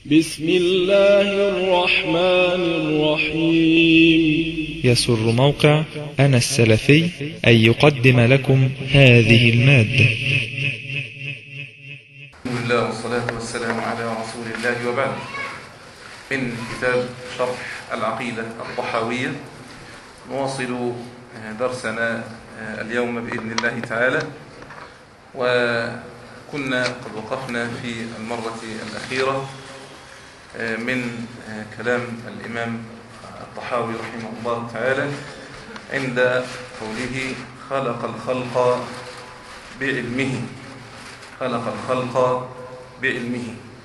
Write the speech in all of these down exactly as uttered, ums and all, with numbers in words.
بسم الله الرحمن الرحيم. يسر موقع أنا السلفي أن يقدم لكم هذه المادة. بسم الله والصلاة والسلام على رسول الله، وبعد. من كتاب شرح العقيدة الطحاوية نواصل درسنا اليوم بإذن الله تعالى، وكنا قد وقفنا في المرة الأخيرة من كلام الإمام الطحاوي رحمه الله تعالى عند قوله خلق الخلق بعلمه خلق الخلق بعلمه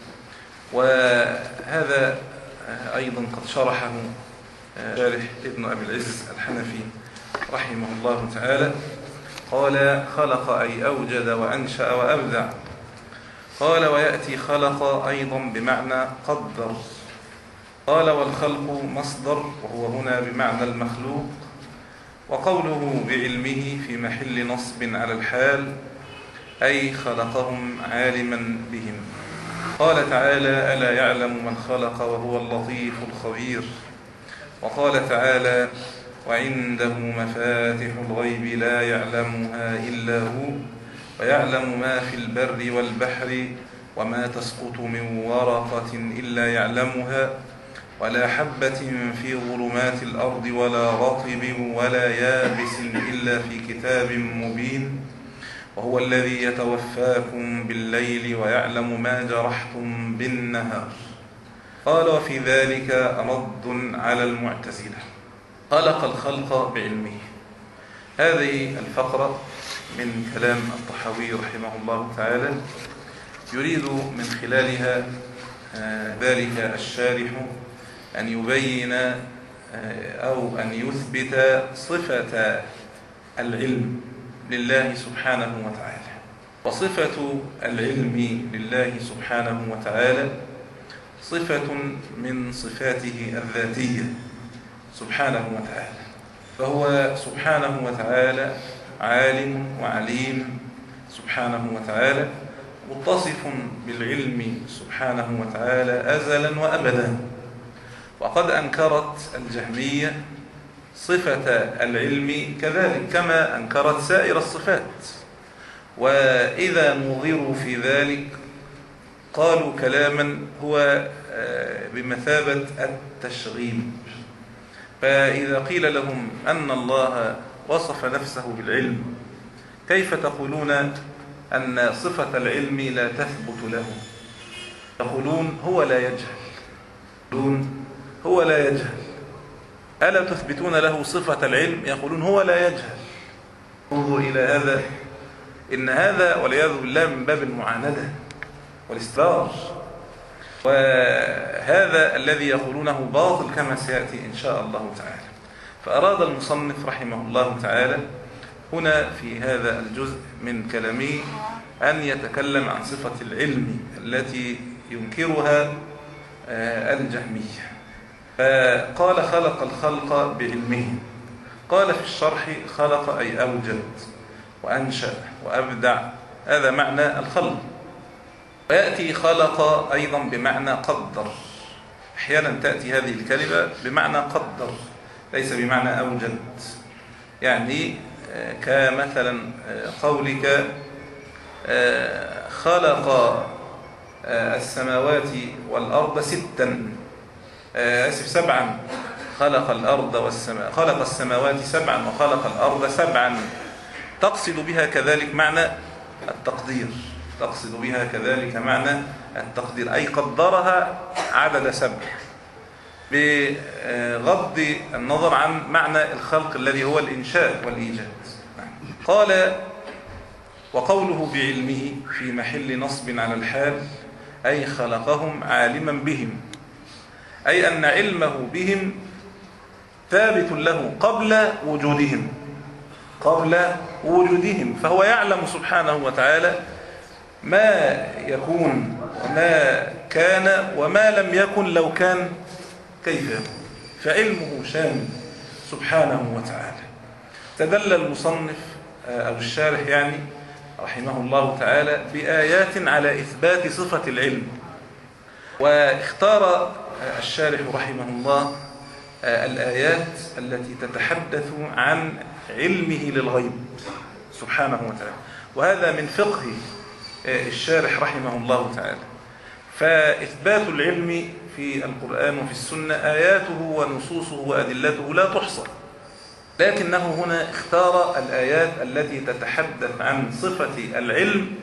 وهذا أيضا قد شرحه شارح ابن أبي العز الحنفي رحمه الله تعالى. قال خلق أي أوجد وأنشأ وأبدع. قال ويأتي خلق أيضا بمعنى قدر. قال والخلق مصدر وهو هنا بمعنى المخلوق. وقوله بعلمه في محل نصب على الحال أي خلقهم عالما بهم. قال تعالى ألا يعلم من خلق وهو اللطيف الخبير. وقال تعالى وعنده مفاتح الغيب لا يعلمها إلا هو ويعلم ما في البر والبحر وما تسقط من ورقة إلا يعلمها ولا حبة في ظلمات الأرض ولا رطب ولا يابس إلا في كتاب مبين. وهو الذي يتوفاكم بالليل ويعلم ما جرحتم بالنهار. قال وفي ذلك رد على المعتزلة. خلق الخلق بعلمه. هذه الفقرة من كلام الطحاوي رحمه الله تعالى يريد من خلالها ذلك الشارح أن يبين أو أن يثبت صفة العلم لله سبحانه وتعالى. وصفة العلم لله سبحانه وتعالى صفة من صفاته الذاتية سبحانه وتعالى، فهو سبحانه وتعالى عالم وعليم سبحانه وتعالى، متصف بالعلم سبحانه وتعالى أزلا وأبدا. وقد أنكرت الجهمية صفة العلم كذلك كما أنكرت سائر الصفات، وإذا نظروا في ذلك قالوا كلاما هو بمثابة التشغيب. فإذا قيل لهم أن الله وصف نفسه بالعلم كيف تقولون أن صفة العلم لا تثبت له؟ يقولون هو لا يجهل. يقولون هو لا يجهل. ألا تثبتون له صفة العلم؟ يقولون هو لا يجهل. انظر إلى هذا، إن هذا والعياذ بالله من باب المعاندة والاستدراج، وهذا الذي يقولونه باطل كما سيأتي إن شاء الله تعالى. فأراد المصنف رحمه الله تعالى هنا في هذا الجزء من كلامه أن يتكلم عن صفة العلم التي ينكرها الجهمية. فقال خلق الخلق بعلمه. قال في الشرح خلق أي أوجد وأنشأ وأبدع، هذا معنى الخلق. ويأتي خلق أيضا بمعنى قدر. أحيانا تأتي هذه الكلمة بمعنى قدر ليس بمعنى أوجد، يعني كمثلا قولك خلق السماوات والأرض ستا أسف سبعا خلق الأرض والسماء خلق السماوات سبعا وخلق الأرض سبعا. تقصد بها كذلك معنى التقدير تقصد بها كذلك معنى التقدير أي قدرها عدد سبع، بغض النظر عن معنى الخلق الذي هو الإنشاء والإيجاد. قال وقوله بعلمه في محل نصب على الحال أي خلقهم عالما بهم، أي أن علمه بهم ثابت له قبل وجودهم قبل وجودهم فهو يعلم سبحانه وتعالى ما يكون وما كان وما لم يكن لو كان كيف يكون، فعلمه شامل سبحانه وتعالى. تدل المصنف أو الشارح يعني رحمه الله تعالى بآيات على إثبات صفة العلم، واختار الشارح رحمه الله الآيات التي تتحدث عن علمه للغيب سبحانه وتعالى، وهذا من فقه الشارح رحمه الله تعالى. فإثبات العلم في القرآن وفي السنة آياته ونصوصه وأدلته لا تحصى، لكنه هنا اختار الآيات التي تتحدث عن صفة العلم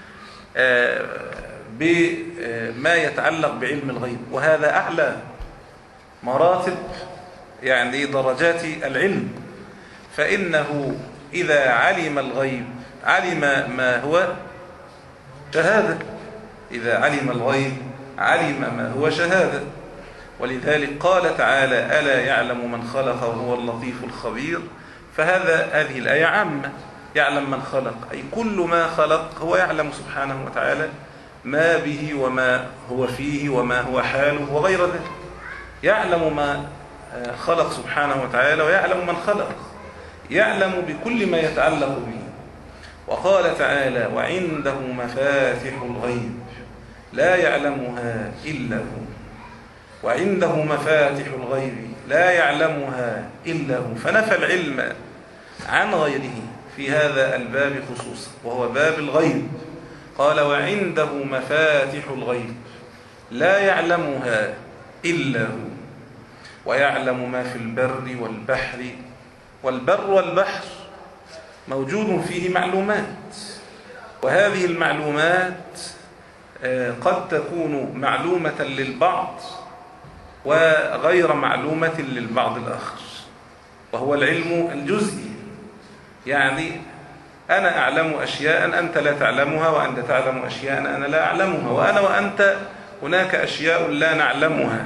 بما يتعلق بعلم الغيب، وهذا أعلى مراتب يعني درجات العلم. فإنه إذا علم الغيب علم ما هو شهادة، إذا علم الغيب علم ما هو شهادة. ولذلك قال تعالى: ألا يعلم من خلق وهو اللطيف الخبير. فهذا هذه الآية عامة، يعلم من خلق أي كل ما خلق هو يعلم سبحانه وتعالى ما به وما هو فيه وما هو حاله وغير ذلك، يعلم ما خلق سبحانه وتعالى ويعلم من خلق، يعلم بكل ما يتعلق به. وقال تعالى: وعنده مفاتح الغيب لا يعلمها إلا هو، وعنده مفاتح الغيب لا يعلمها إلا هو. فنفى العلم عن غيره في هذا الباب خصوصا، وهو باب الغيب. قال: وعنده مفاتح الغيب لا يعلمها إلا هو، ويعلم ما في البر والبحر. والبر والبحر موجود فيه معلومات، وهذه المعلومات قد تكون معلومة للبعض وغير معلومة للبعض الآخر، وهو العلم الجزئي. يعني أنا أعلم أشياء أنت لا تعلمها، وأنت تعلم أشياء أنا لا أعلمها، وأنا وأنت هناك أشياء لا نعلمها،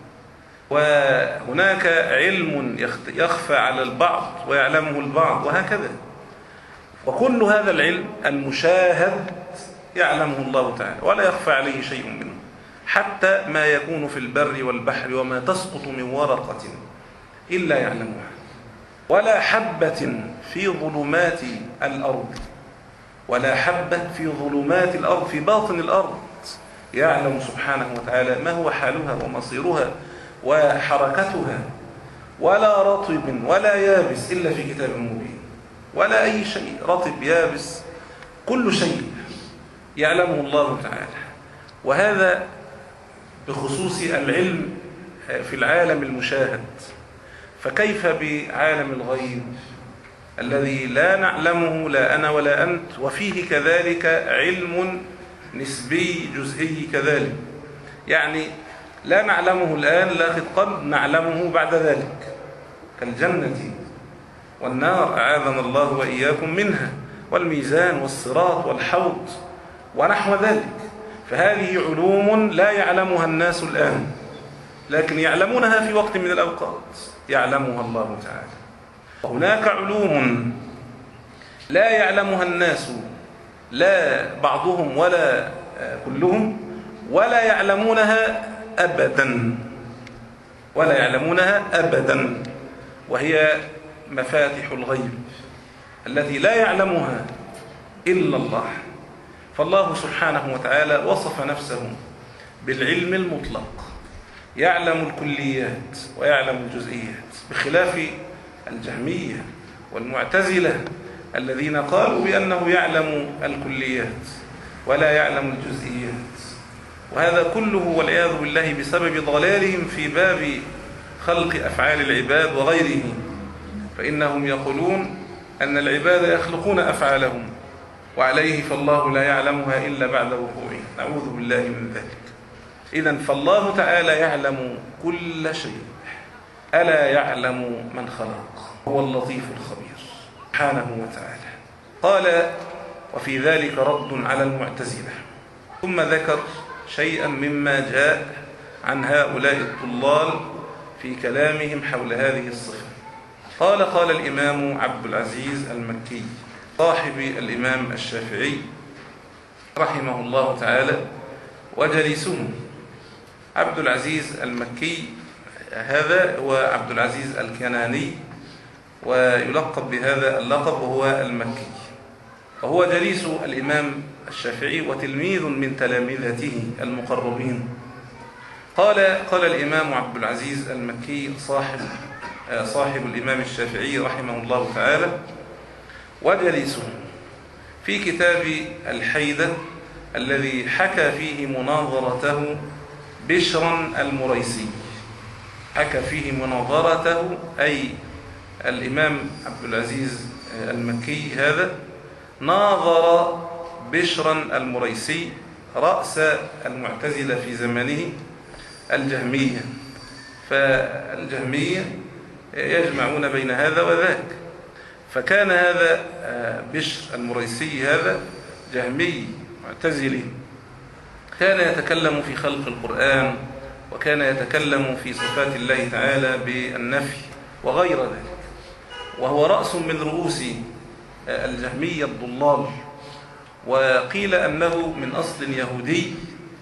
وهناك علم يخفى على البعض ويعلمه البعض، وهكذا. وكل هذا العلم المشاهد يعلمه الله تعالى ولا يخفى عليه شيء منه، حتى ما يكون في البر والبحر وما تسقط من ورقة إلا يعلمها، ولا حبة في ظلمات الأرض، ولا حبة في ظلمات الأرض في باطن الأرض، يعلم سبحانه وتعالى ما هو حالها ومصيرها وحركتها، ولا رطب ولا يابس إلا في كتاب مبين، ولا أي شيء رطب يابس كل شيء يعلمه الله تعالى. وهذا بخصوص العلم في العالم المشاهد. فكيف بعالم الغيب الذي لا نعلمه لا أنا ولا أنت، وفيه كذلك علم نسبي جزئي كذلك، يعني لا نعلمه الآن لكن قد نعلمه بعد ذلك، كالجنة والنار أعاذنا الله وإياكم منها، والميزان والصراط والحوض ونحو ذلك. فهذه علوم لا يعلمها الناس الآن، لكن يعلمونها في وقت من الأوقات يعلمها الله تعالى. وهناك علوم لا يعلمها الناس، لا بعضهم ولا كلهم، ولا يعلمونها أبدا، ولا يعلمونها أبدا، وهي مفاتح الغيب التي لا يعلمها إلا الله. فالله سبحانه وتعالى وصف نفسه بالعلم المطلق، يعلم الكليات ويعلم الجزئيات، بخلاف الجهمية والمعتزلة الذين قالوا بأنه يعلم الكليات ولا يعلم الجزئيات. وهذا كله والعياذ بالله بسبب ضلالهم في باب خلق أفعال العباد وغيره، فإنهم يقولون أن العباد يخلقون أفعالهم، وعليه فالله لا يعلمها إلا بعد وقوعها، نعوذ بالله من ذلك. إذن فالله تعالى يعلم كل شيء. ألا يعلم من خلق هو اللطيف الخبير سبحانه وتعالى. قال: وفي ذلك رد على المعتزلة. ثم ذكر شيئا مما جاء عن هؤلاء الضلال في كلامهم حول هذه الصفة. قال: قال الإمام عبد العزيز المكي صاحب الإمام الشافعي رحمه الله تعالى وجليسه. عبد العزيز المكي هذا هو عبد العزيز الكناني، ويلقب بهذا اللقب وهو المكي، وهو جليس الإمام الشافعي وتلميذ من تلامذته المقربين قال قال الإمام عبد العزيز المكي صاحب صاحب الإمام الشافعي رحمه الله تعالى وجليسه في كتاب الحيدة الذي حكى فيه مناظرته بشرا المريسي. حكى فيه مناظرته أي الإمام عبد العزيز المكي هذا ناظر بشرا المريسي رأس المعتزلة في زمانه الجهمية. فالجهمية يجمعون بين هذا وذاك، فكان هذا بشر المريسي هذا جهمي معتزلي، كان يتكلم في خلق القرآن، وكان يتكلم في صفات الله تعالى بالنفي وغير ذلك، وهو رأس من رؤوس الجهمية الضلال، وقيل أنه من أصل يهودي،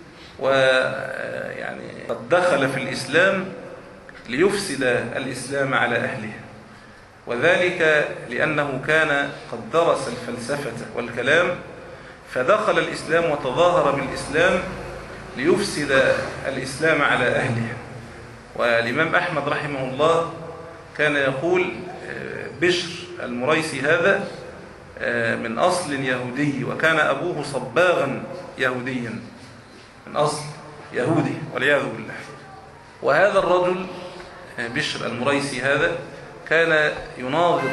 ويعني قد دخل في الإسلام ليفسد الإسلام على أهله، وذلك لأنه كان قد درس الفلسفة والكلام فدخل الإسلام وتظاهر بالإسلام ليفسد الإسلام على أهله. والإمام أحمد رحمه الله كان يقول بشر المريسي هذا من أصل يهودي، وكان أبوه صباغا يهوديا من أصل يهودي والعياذ بالله. وهذا الرجل بشر المريسي هذا كان يناظر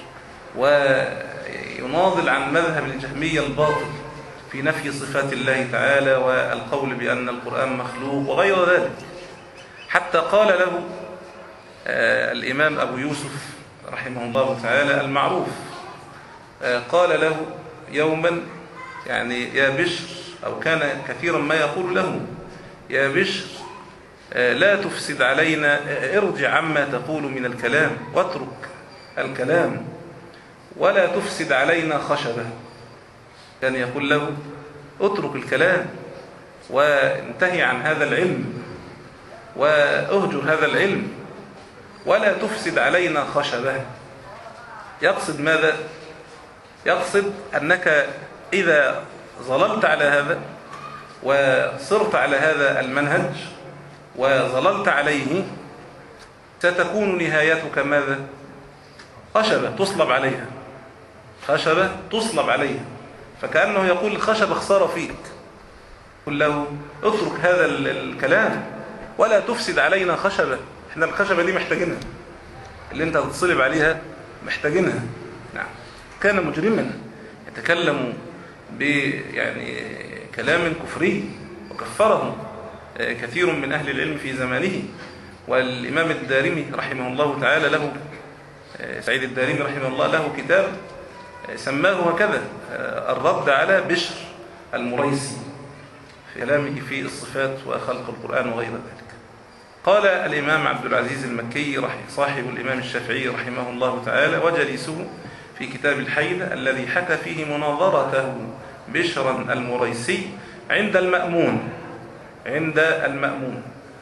ويناضل عن مذهب الجهمية الباطل في نفي صفات الله تعالى والقول بأن القرآن مخلوق وغير ذلك، حتى قال له الإمام أبو يوسف رحمه الله تعالى المعروف، قال له يوما يعني يا بشر، أو كان كثيرا ما يقول له يا بشر لا تفسد علينا، ارجع عما تقول من الكلام واترك الكلام ولا تفسد علينا خشبة. كان يقول له اترك الكلام وانتهي عن هذا العلم واهجر هذا العلم ولا تفسد علينا خشبة. يقصد ماذا؟ يقصد أنك إذا ظللت على هذا وصرت على هذا المنهج وظللت عليه ستكون نهايتك ماذا؟ خشبة تصلب عليها، خشبة تصلب عليها. فكأنه يقول الخشبة خسارة فيك، قل له اترك هذا الكلام ولا تفسد علينا خشبة، احنا الخشبة دي محتاجينها، اللي انت هتصلب عليها محتاجينها. نعم. كان مجرما يتكلم ب يعني كلام كفري وكفره كثير من أهل العلم في زمانه. والإمام الدارمي رحمه الله تعالى له سعيد الدارمي رحمه الله له كتاب سماه هكذا الرد على بشر المريسي في كلامه في الصفات وخلق القرآن وغير ذلك. قال الإمام عبد العزيز المكي صاحب الإمام الشافعي رحمه الله تعالى وجليسه في كتاب الحيدة الذي حكى فيه مناظرته بشرا المريسي عند المأمون عند المأمون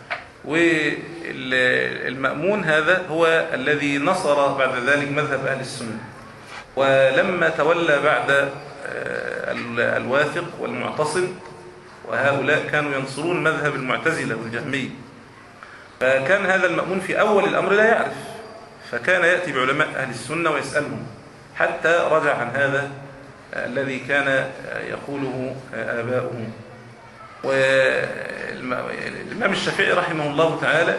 والمأمون هذا هو الذي نصر بعد ذلك مذهب أهل السنة. ولما تولى بعد الواثق والمعتصم، وهؤلاء كانوا ينصرون مذهب المعتزلة والجهمية، فكان هذا المأمون في أول الأمر لا يعرف، فكان يأتي بعلماء أهل السنة ويسألهم حتى رجع عن هذا الذي كان يقوله آباؤه. والإمام الشافعي رحمه الله تعالى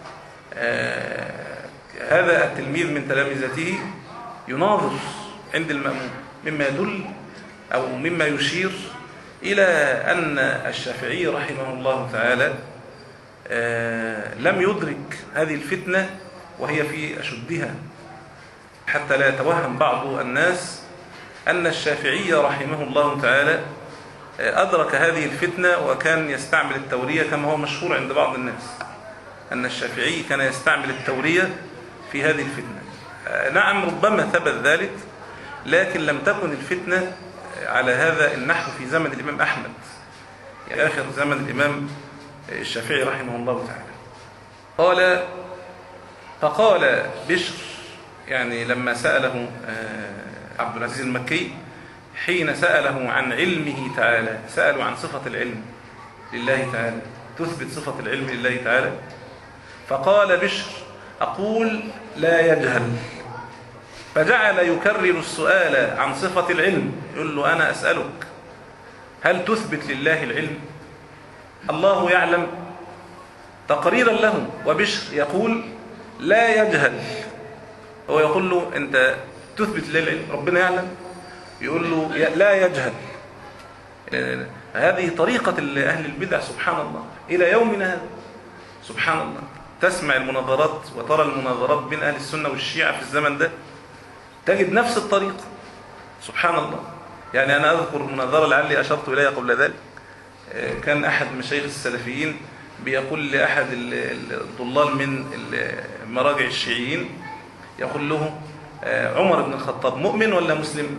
هذا التلميذ من تلامذته يناظر عند المأمون، مما يدل أو مما يشير إلى أن الشافعي رحمه الله تعالى لم يدرك هذه الفتنة وهي في أشدها، حتى لا يتوهم بعض الناس أن الشافعي رحمه الله تعالى أدرك هذه الفتنة وكان يستعمل التورية كما هو مشهور عند بعض الناس، أن الشافعي كان يستعمل التورية في هذه الفتنة. نعم ربما ثبت ذلك، لكن لم تكن الفتنة على هذا النحو في زمن الإمام أحمد، يعني آخر زمن الإمام الشافعي رحمه الله تعالى. قال فقال بشر، يعني لما سأله عبد العزيز المكي حين سأله عن علمه تعالى، سأله عن صفة العلم لله تعالى، تثبت صفة العلم لله تعالى؟ فقال بشر: أقول لا يجهل. فجعل يكرر السؤال عن صفة العلم، يقول له: أنا أسألك هل تثبت لله العلم؟ الله يعلم تقريرا له، وبشر يقول لا يجهل. هو يقول له: أنت تثبت لله العلم، ربنا يعلم، يقول له لا يجهل. هذه طريقة أهل البدع سبحان الله إلى يومنا هذا. سبحان الله، تسمع المناظرات وترى المناظرات بين أهل السنة والشيعة في الزمن ده، تجد نفس الطريقة. سبحان الله. يعني أنا أذكر مناظرة لعلي أشرت إليها قبل ذلك، كان أحد مشايخ السلفيين بيقول لأحد الضلال من مراجع الشيعيين، يقول له: عمر بن الخطاب مؤمن ولا مسلم؟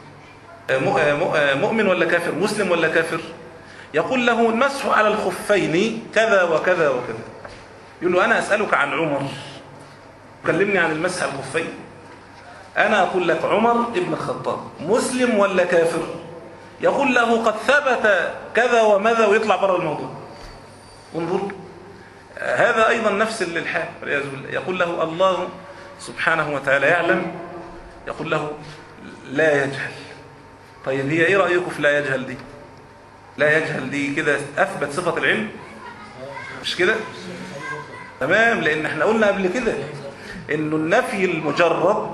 مؤمن ولا كافر؟ مسلم ولا كافر؟ يقول له: المسح على الخفين كذا وكذا وكذا. يقول له: أنا أسألك عن عمر، كلمني عن المسح على الخفين. أنا أقول لك عمر ابن الخطاب مسلم ولا كافر؟ يقول له: قد ثبت كذا وماذا، ويطلع بره الموضوع. انظر، هذا أيضا نفس الحال. يقول له: الله سبحانه وتعالى يعلم، يقول له لا يجهل. طيب هي إيه رأيكم في لا يجهل دي؟ لا يجهل دي كده أثبت صفة العلم؟ مش كده؟ تمام، لأن احنا قلنا قبل كده إنه النفي المجرد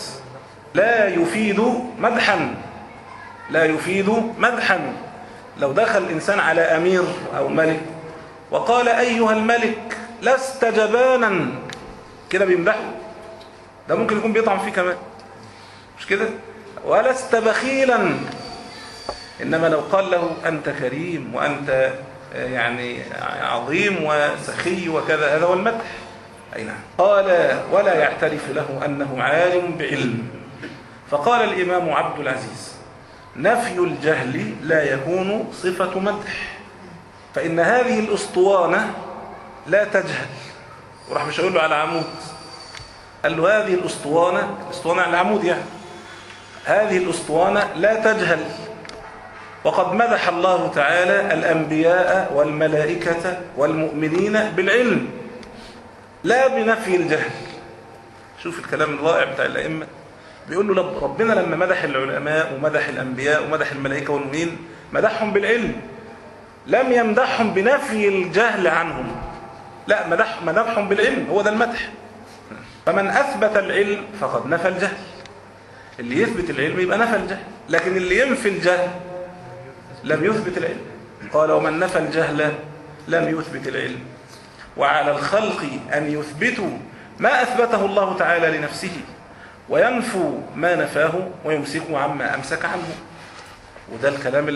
لا يفيد مدحا، لا يفيد مدحا. لو دخل الإنسان على أمير أو ملك وقال: أيها الملك لست جبانا، كده بيمدحه، ده ممكن يكون بيطعن فيه كمان، مش كده؟ ولست بخيلا. إنما لو قال له: أنت كريم وأنت يعني عظيم وسخي وكذا، هذا هو المدح. أي نعم. قال: ولا يعترف له أنه عالم بعلم. فقال الإمام عبد العزيز: نفي الجهل لا يكون صفة مدح، فإن هذه الأسطوانة لا تجهل. وراح مش أقول له على عمود، قال له: هذه الأسطوانة، الأسطوانة على العمود يعني، هذه الأسطوانة لا تجهل. وقد مدح الله تعالى الأنبياء والملائكة والمؤمنين بالعلم لا بنفي الجهل. شوف الكلام الرائع بتاع الأئمة، بيقول له ربنا لما مدح العلماء ومدح الأنبياء ومدح الملائكة والمؤمنين مدحهم بالعلم، لم يمدحهم بنفي الجهل عنهم، لا، مدح مدحهم بالعلم، هو ده المدح. فمن أثبت العلم فقد نفى الجهل. اللي يثبت العلم يبقى نفى الجهل، لكن اللي ينفي الجهل لم يثبت العلم. قال: ومن نفى الجهل لم يثبت العلم. وعلى الخلق أن يثبتوا ما أثبته الله تعالى لنفسه، وينفوا ما نفاه، ويمسكوا عما أمسك عنه. وده الكلام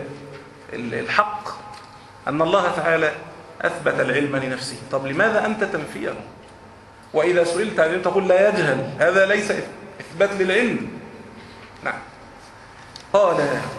الحق، أن الله تعالى أثبت العلم لنفسه. طب لماذا أنت تنفيه؟ وإذا سئلت عن العلم تقول لا يجهل، هذا ليس إثبات للعلم. نعم. قال: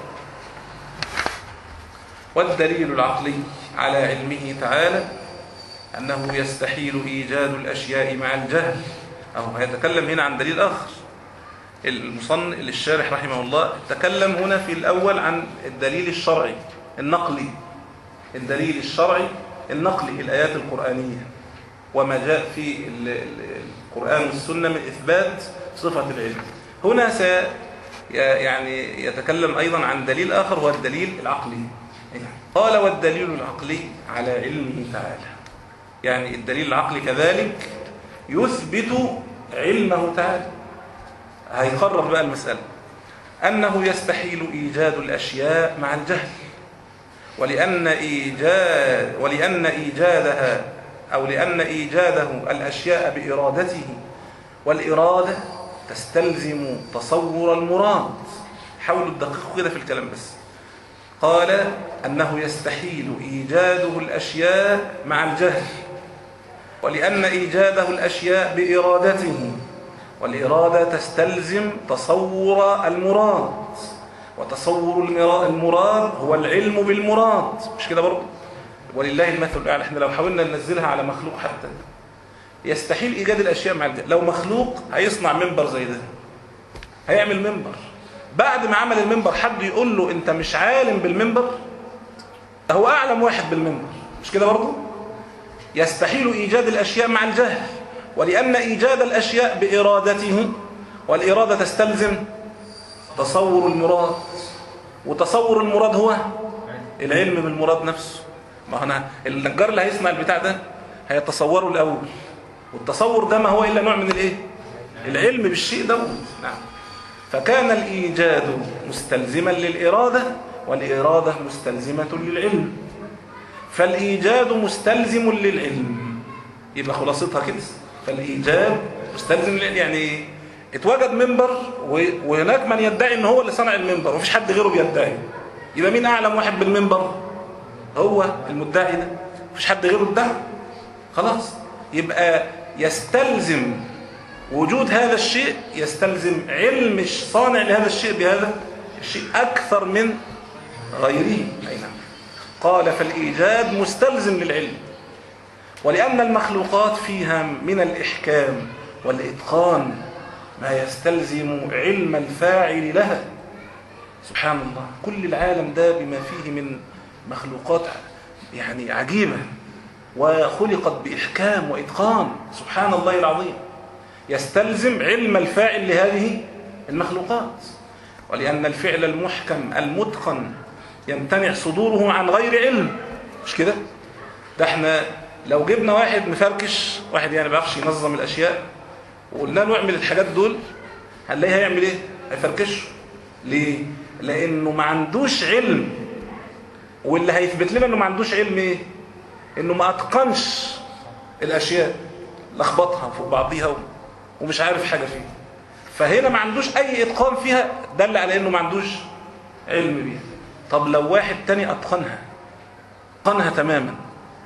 والدليل العقلي على علمه تعالى أنه يستحيل إيجاد الأشياء مع الجهل. أو هيتكلم هنا عن دليل آخر. المصنف الشارح رحمه الله تكلم هنا في الأول عن الدليل الشرعي النقلي، الدليل الشرعي النقلي، الآيات القرآنية وما جاء في القرآن والسنة من إثبات صفة العلم. هنا سي يعني يتكلم أيضا عن دليل آخر، هو الدليل العقلي. قال: والدليل العقلي على علمه تعالى، يعني الدليل العقلي كذلك يثبت علمه تعالى. هيقرر بقى المسألة أنه يستحيل إيجاد الأشياء مع الجهل، ولأن إيجاد ولأن إيجادها أو لأن إيجاده الأشياء بإرادته، والإرادة تستلزم تصور المراد. حاولوا تدققوا كده في الكلام بس. قال أنه يستحيل إيجاده الأشياء مع الجهل، ولأن إيجاده الأشياء بإرادته، والإرادة تستلزم تصور المراد، وتصور المراد هو العلم بالمراد، مش كده برضه؟ ولله المثل الأعلى. احنا لو حاولنا ننزلها على مخلوق حتى، يستحيل إيجاد الأشياء مع الجهل. لو مخلوق هيصنع منبر زي ده، هيعمل منبر، بعد ما عمل المنبر حد يقول له أنت مش عالم بالمنبر؟ هو أعلم واحد بالمنبر، مش كده برضه؟ يستحيل إيجاد الأشياء مع الجهل، ولأن إيجاد الأشياء بإرادته، والإرادة تستلزم تصور المراد، وتصور المراد هو العلم بالمراد نفسه. ما هنا النجار اللي هيصنع البتاع ده هيتصوره الأول، والتصور ده ما هو إلا نوع من الإيه؟ العلم بالشيء ده. نعم. فكان الإيجاد مستلزما للإرادة، والإرادة مستلزمة للعلم، فالإيجاد مستلزم للعلم. يبقى خلاصتها كده، فالإيجاد مستلزم للعلم. يعني اتوجد منبر وهناك من يدعي ان هو اللي صنع المنبر ومفيش حد غيره بيدعي، يبقى مين أعلم واحد بالمنبر؟ هو المدعي ده، مفيش حد غيره ادعى. خلاص، يبقى يستلزم وجود هذا الشيء، يستلزم علم الصانع لهذا الشيء بهذا الشيء أكثر من غيره. أي نعم. قال فالإيجاد مستلزم للعلم، ولأن المخلوقات فيها من الإحكام والإتقان ما يستلزم علم الفاعل لها. سبحان الله، كل العالم ده بما فيه من مخلوقات يعني عجيبة وخلقت بإحكام وإتقان، سبحان الله العظيم، يستلزم علم الفاعل لهذه المخلوقات. ولأن الفعل المحكم المتقن يمتنع صدوره عن غير علم، مش كده؟ ده احنا لو جبنا واحد مفركش، واحد يعني بيعرفش ينظم الأشياء، وقلنا له اعمل الحاجات دول، هنلاقيه هيعمل ايه؟ هيفركشه. ليه؟ لأنه ما عندوش علم. واللي هيثبت لنا انه ما عندوش علم ايه؟ انه ما اتقنش الاشياء، لخبطها فوق بعضيها ومش عارف حاجه فيها. فهنا ما عندوش اي اتقان فيها، دل على انه ما عندوش علم بيها. طب لو واحد تاني اتقنها، اتقنها تماما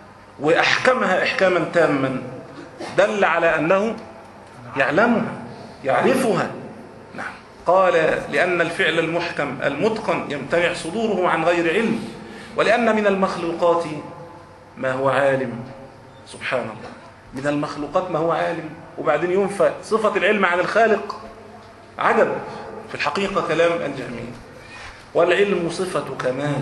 واحكمها احكاما تاما، دل على انه يعلمها يعرفها. نعم. قال لأن الفعل المحكم المتقن يمتنع صدوره عن غير علم، ولأن من المخلوقات ما هو عالم. سبحان الله، من المخلوقات ما هو عالم، وبعدين ينفى صفة العلم عن الخالق. عجب في الحقيقة كلام الجهمية. والعلم صفة كمال،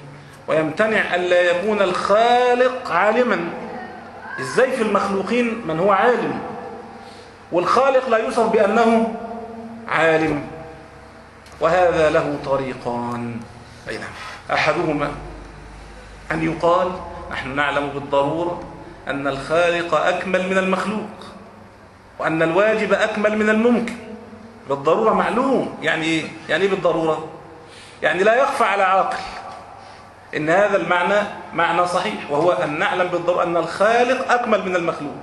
ويمتنع ألا يكون الخالق عالما. إزاي في المخلوقين من هو عالم والخالق لا يوصف بأنه عالم؟ وهذا له طريقان. أي نعم. أحدهما أن يقال نحن نعلم بالضرورة أن الخالق أكمل من المخلوق، وأن الواجب أكمل من الممكن. بالضرورة معلوم. يعني إيه؟ يعني إيه بالضرورة؟ يعني لا يخفى على عاقل إن هذا المعنى معنى صحيح، وهو أن نعلم بالضرورة أن الخالق أكمل من المخلوق.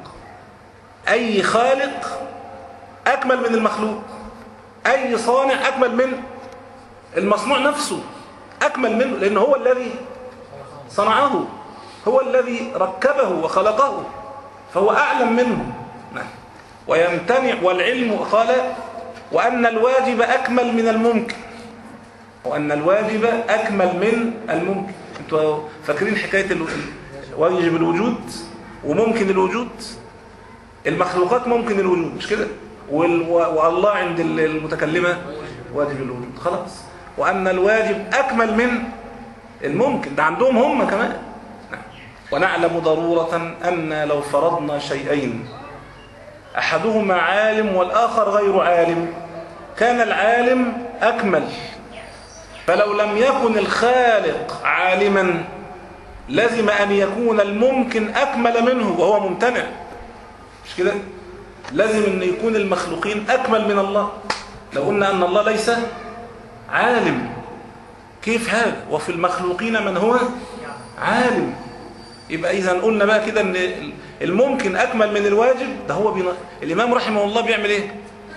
أي خالق أكمل من المخلوق، أي صانع أكمل من المصنوع نفسه، أكمل منه، لأنه هو الذي صنعه، هو الذي ركبه وخلقه، فهو أعلم منه. نعم. ويمتنع والعلم قال وأن الواجب أكمل من الممكن، وأن الواجب أكمل من الممكن. أنتوا فاكرين حكاية واجب الوجود وممكن الوجود؟ المخلوقات ممكن الوجود، مش كده؟ والله عند المتكلمة واجب الوجود. خلاص. وأن الواجب أكمل من الممكن، ده عندهم هم كمان. ونعلم ضرورة أن لو فرضنا شيئين أحدهما عالم والآخر غير عالم، كان العالم أكمل. فلو لم يكن الخالق عالما لازم أن يكون الممكن أكمل منه، وهو ممتنع، مش كده؟ لازم أن يكون المخلوقين أكمل من الله. لو قلنا أن الله ليس عالم، كيف هذا؟ وفي المخلوقين من هو عالم. يبقى إذا قلنا بقى كده أن الممكن أكمل من الواجب. ده هو بينا... الإمام رحمه الله بيعمل إيه؟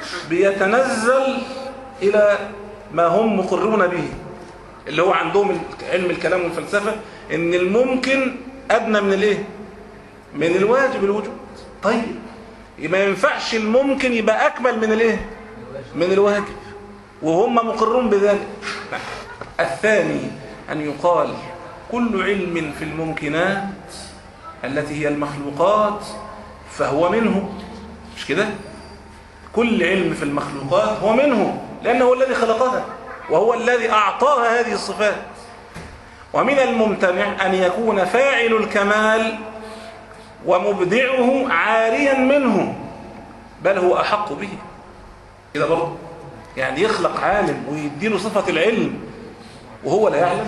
بيتنزل إلى ما هم مقرون به، اللي هو عندهم علم الكلام والفلسفة، إن الممكن أدنى من الإيه؟ من الواجب الوجود. طيب ما ينفعش الممكن يبقى أكمل من الإيه؟ من الواجب، وهم مقرون بذلك. الثاني أن يقال كل علم في الممكنات التي هي المخلوقات فهو منه، مش كده؟ كل علم في المخلوقات هو منه، لأنه هو الذي خلقها وهو الذي أعطاها هذه الصفات. ومن الممتنع أن يكون فاعل الكمال ومبدعه عاريا منه، بل هو أحق به كده برضه. يعني يخلق عالم ويديله صفة العلم وهو لا يعلم.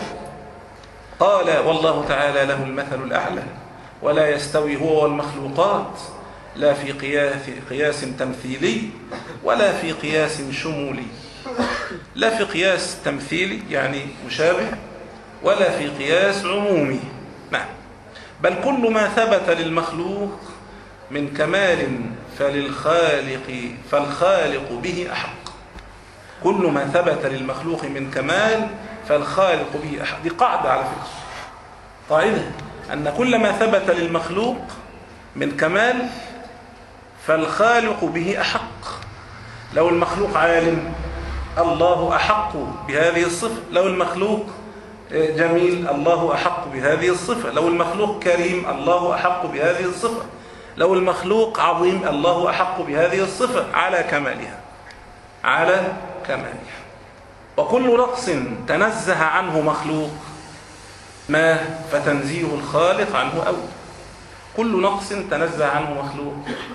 قال والله تعالى له المثل الأعلى ولا يستوي هو والمخلوقات لا في قياس, قياس تمثيلي ولا في قياس شمولي. لا في قياس تمثيلي يعني مشابه، ولا في قياس عمومي. نعم، بل كل ما ثبت للمخلوق من كمال فللخالق فالخالق به أحق. كل ما ثبت للمخلوق من كمال فالخالق به أحق. دي قاعدة على فكرة، قاعدة أن كل ما ثبت للمخلوق من كمال فالخالق به أحق. لو المخلوق عالم الله أحق بهذه الصفة، لو المخلوق جميل الله أحق بهذه الصفة، لو المخلوق كريم الله أحق بهذه الصفة، لو المخلوق عظيم الله أحق بهذه الصفة على كمالها، على كمالها. وكل نقص تنزه عنه مخلوق ما فتنزيه الخالق عنه أول. كل نقص تنزه عنه مخلوق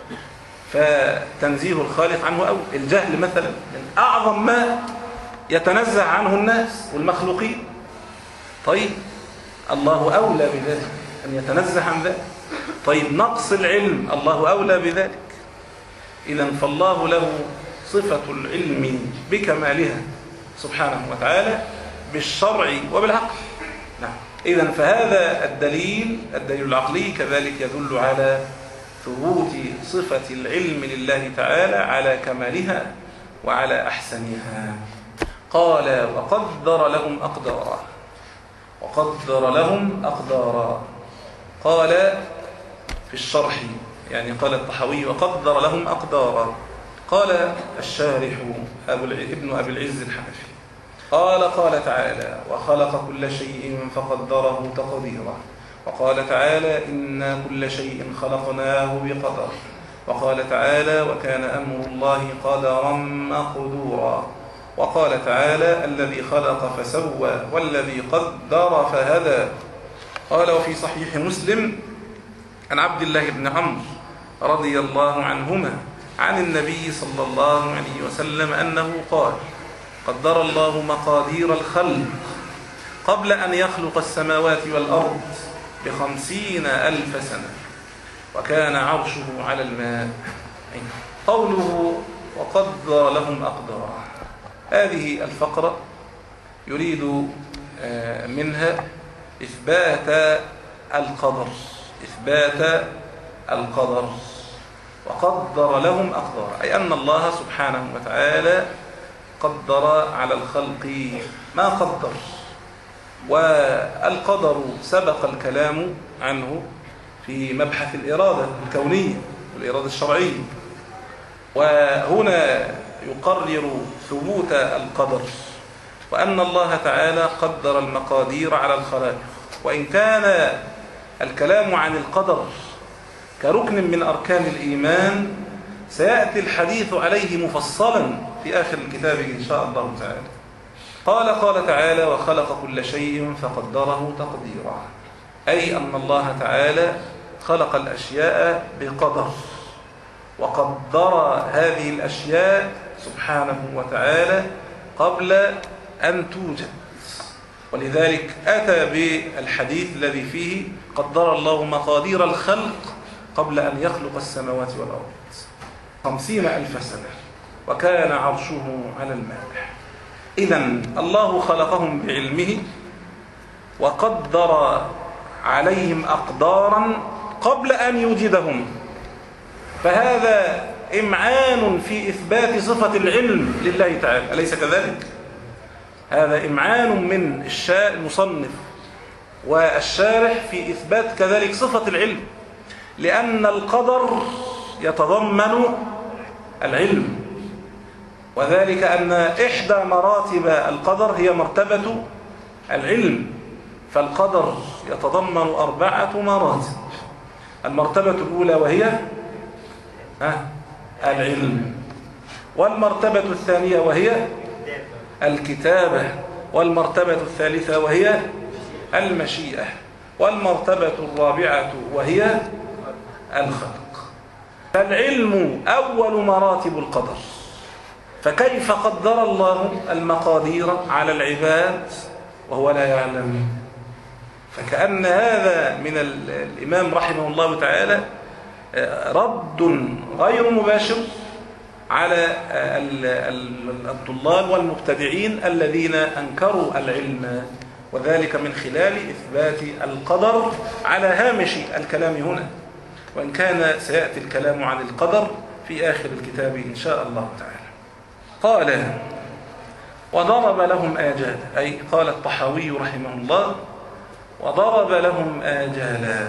فتنزيه الخالق عنه أول. الجهل مثلا من أعظم ما يتنزه عنه الناس والمخلوقين. طيب الله أولى بذلك أن يتنزه عن ذلك. طيب نقص العلم الله أولى بذلك. إذن فالله له صفة العلم بكمالها سبحانه وتعالى بالشرع وبالعقل. نعم. إذن فهذا الدليل الدليل العقلي كذلك يدل على ثبوت صفة العلم لله تعالى على كمالها وعلى أحسنها. قال وقدر لهم أقدارا. وقدر لهم أقدارا. قال في الشرح يعني قال الطحاوي وقدر لهم أقدارا. قال الشارح أبو ابن أبي العز الحنفي قال قال تعالى وخلق كل شيء فقدره تقديرا. وقال تعالى إنا كل شيء خلقناه بقدر. وقال تعالى وكان أمر الله قدرا مقدورا. وقال تعالى الذي خلق فسوى والذي قدر فهدى. قال وفي صحيح مسلم عن عبد الله بن عمرو رضي الله عنهما عن النبي صلى الله عليه وسلم أنه قال قدر الله مقادير الخلق قبل أن يخلق السماوات والأرض بخمسين ألف سنة وكان عرشه على الماء. قوله وقدر لهم أقدارا، هذه الفقرة يريد منها إثبات القدر إثبات القدر وقدر لهم أقدارا، أي أن الله سبحانه وتعالى قدر على الخلق ما قدر. والقدر سبق الكلام عنه في مبحث الإرادة الكونية والإرادة الشرعية، وهنا يقرر ثبوت القدر وأن الله تعالى قدر المقادير على الخلائق. وإن كان الكلام عن القدر كركن من أركان الإيمان سيأتي الحديث عليه مفصلا في آخر الكتاب إن شاء الله تعالى. قال قال تعالى وخلق كل شيء فقدره تقديرا، أي أن الله تعالى خلق الأشياء بقدر وقدر هذه الأشياء سبحانه وتعالى قبل أن توجد. ولذلك أتى بالحديث الذي فيه قدر الله مقادير الخلق قبل أن يخلق السماوات والأرض خمسين ألف سنة وكان عرشه على الماء. إذن الله خلقهم بعلمه وقدر عليهم أقدارا قبل أن يوجدهم، فهذا إمعان في إثبات صفة العلم لله تعالى، أليس كذلك؟ هذا إمعان من المصنف والشارح في إثبات كذلك صفة العلم، لأن القدر يتضمن العلم، وذلك أن إحدى مراتب القدر هي مرتبة العلم، فالقدر يتضمن أربعة مراتب. المرتبة الأولى وهي العلم، والمرتبة الثانية وهي الكتابة، والمرتبة الثالثة وهي المشيئة، والمرتبة الرابعة وهي الخلق. فالعلم أول مراتب القدر، فكيف قدر الله المقادير على العباد وهو لا يعلم؟ فكأن هذا من الإمام رحمه الله تعالى رد غير مباشر على الضلال والمبتدعين الذين أنكروا العلم، وذلك من خلال إثبات القدر على هامش الكلام هنا، وإن كان سيأتي الكلام عن القدر في آخر الكتاب إن شاء الله تعالى. قال وضرب لهم آجالا، أي قال الطحاوي رحمه الله وضرب لهم آجالا،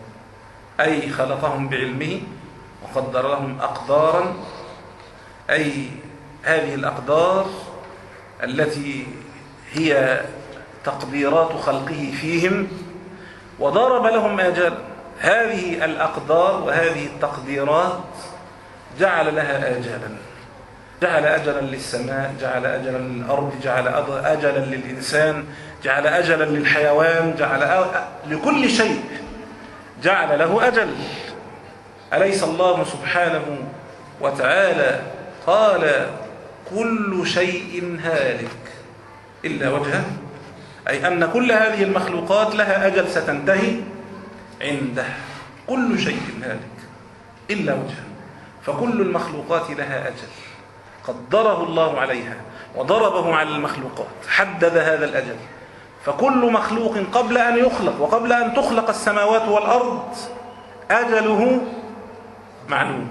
أي خلقهم بعلمه وقدر لهم أقدارا، أي هذه الأقدار التي هي تقديرات خلقه فيهم، وضرب لهم آجالا. هذه الأقدار وهذه التقديرات جعل لها آجالا، جعل أجلا للسماء، جعل أجلا للأرض، جعل أجلا للإنسان، جعل أجلا للحيوان، جعل لكل شيء جعل له أجل. أليس الله سبحانه وتعالى قال كل شيء هالك إلا وجهه، أي أن كل هذه المخلوقات لها أجل ستنتهي عنده، كل شيء هالك إلا وجهه، فكل المخلوقات لها أجل قدره الله عليها وضربه على المخلوقات، حدد هذا الأجل. فكل مخلوق قبل أن يخلق وقبل أن تخلق السماوات والأرض أجله معلوم،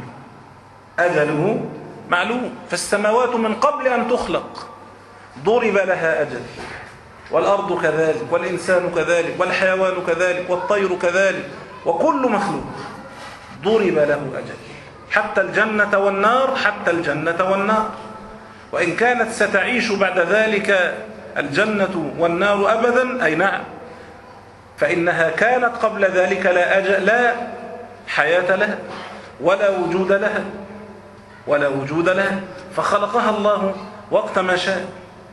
أجله معلوم. فالسماوات من قبل أن تخلق ضرب لها أجل، والأرض كذلك، والإنسان كذلك، والحيوان كذلك، والطير كذلك، وكل مخلوق ضرب له أجل، حتى الجنة والنار، حتى الجنة والنار. وإن كانت ستعيش بعد ذلك الجنة والنار أبدا، أي نعم، فإنها كانت قبل ذلك لا أجل، لا حياة لها ولا وجود لها ولا وجود لها، فخلقها الله وقت ما شاء.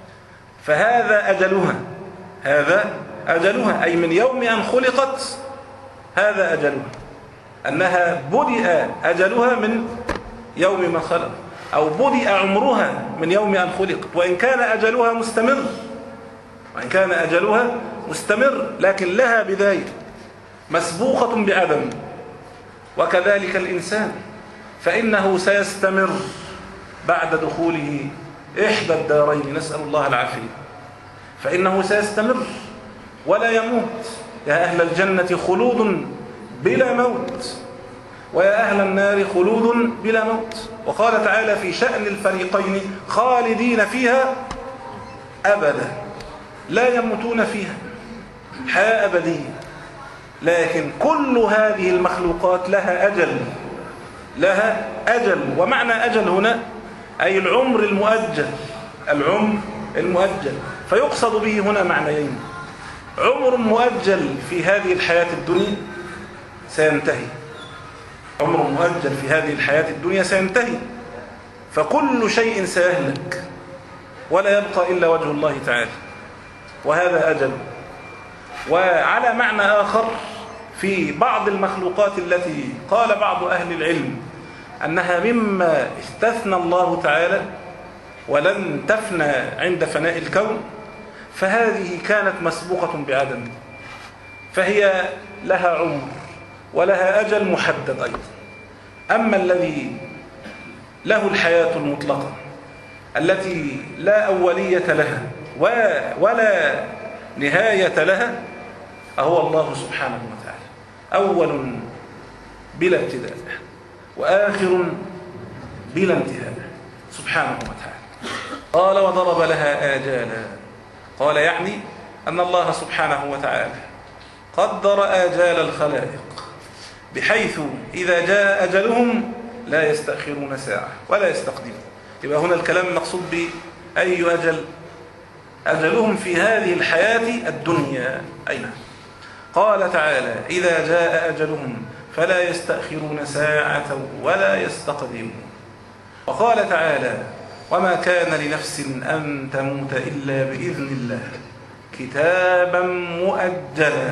فهذا أجلها، هذا أجلها، أي من يوم أن خلقت هذا أجلها، أنها بدأ أجلها من يوم ما خلق، أو بدأ عمرها من يوم أن خلقت. وإن كان أجلها مستمر، وإن كان أجلها مستمر، لكن لها بداية مسبوقة بعدم. وكذلك الإنسان، فإنه سيستمر بعد دخوله إحدى الدارين، نسأل الله العافية، فإنه سيستمر ولا يموت. يا أهل الجنة خلود بلا موت، ويا أهل النار خلود بلا موت. وقال تعالى في شأن الفريقين خالدين فيها أبدا، لا يموتون فيها، حياة أبدية. لكن كل هذه المخلوقات لها أجل، لها أجل. ومعنى أجل هنا أي العمر المؤجل، العمر المؤجل. فيقصد به هنا معنيين: عمر مؤجل في هذه الحياة الدنيا سينتهي، عمر مؤجل في هذه الحياة الدنيا سينتهي، فكل شيء سيهلك ولا يبقى إلا وجه الله تعالى، وهذا أجل. وعلى معنى آخر في بعض المخلوقات التي قال بعض أهل العلم أنها مما استثنى الله تعالى ولن تفنى عند فناء الكون، فهذه كانت مسبوقة بعدم، فهي لها عمر ولها أجل محدد أيضا. أما الذي له الحياة المطلقة التي لا أولية لها ولا نهاية لها أهو الله سبحانه وتعالى، أول بلا ابتداء وآخر بلا انتهاء سبحانه وتعالى. قال وضرب لها آجالا، قال يعني أن الله سبحانه وتعالى قدر آجال الخلائق بحيث إذا جاء أجلهم لا يستأخرون ساعة ولا يستقدمون. يبقى هنا الكلام المقصود بأي أجل؟ أجلهم في هذه الحياة الدنيا. أين؟ قال تعالى إذا جاء أجلهم فلا يستأخرون ساعة ولا يستقدمون. وقال تعالى وما كان لنفس أن تموت إلا بإذن الله كتابا مؤجلا،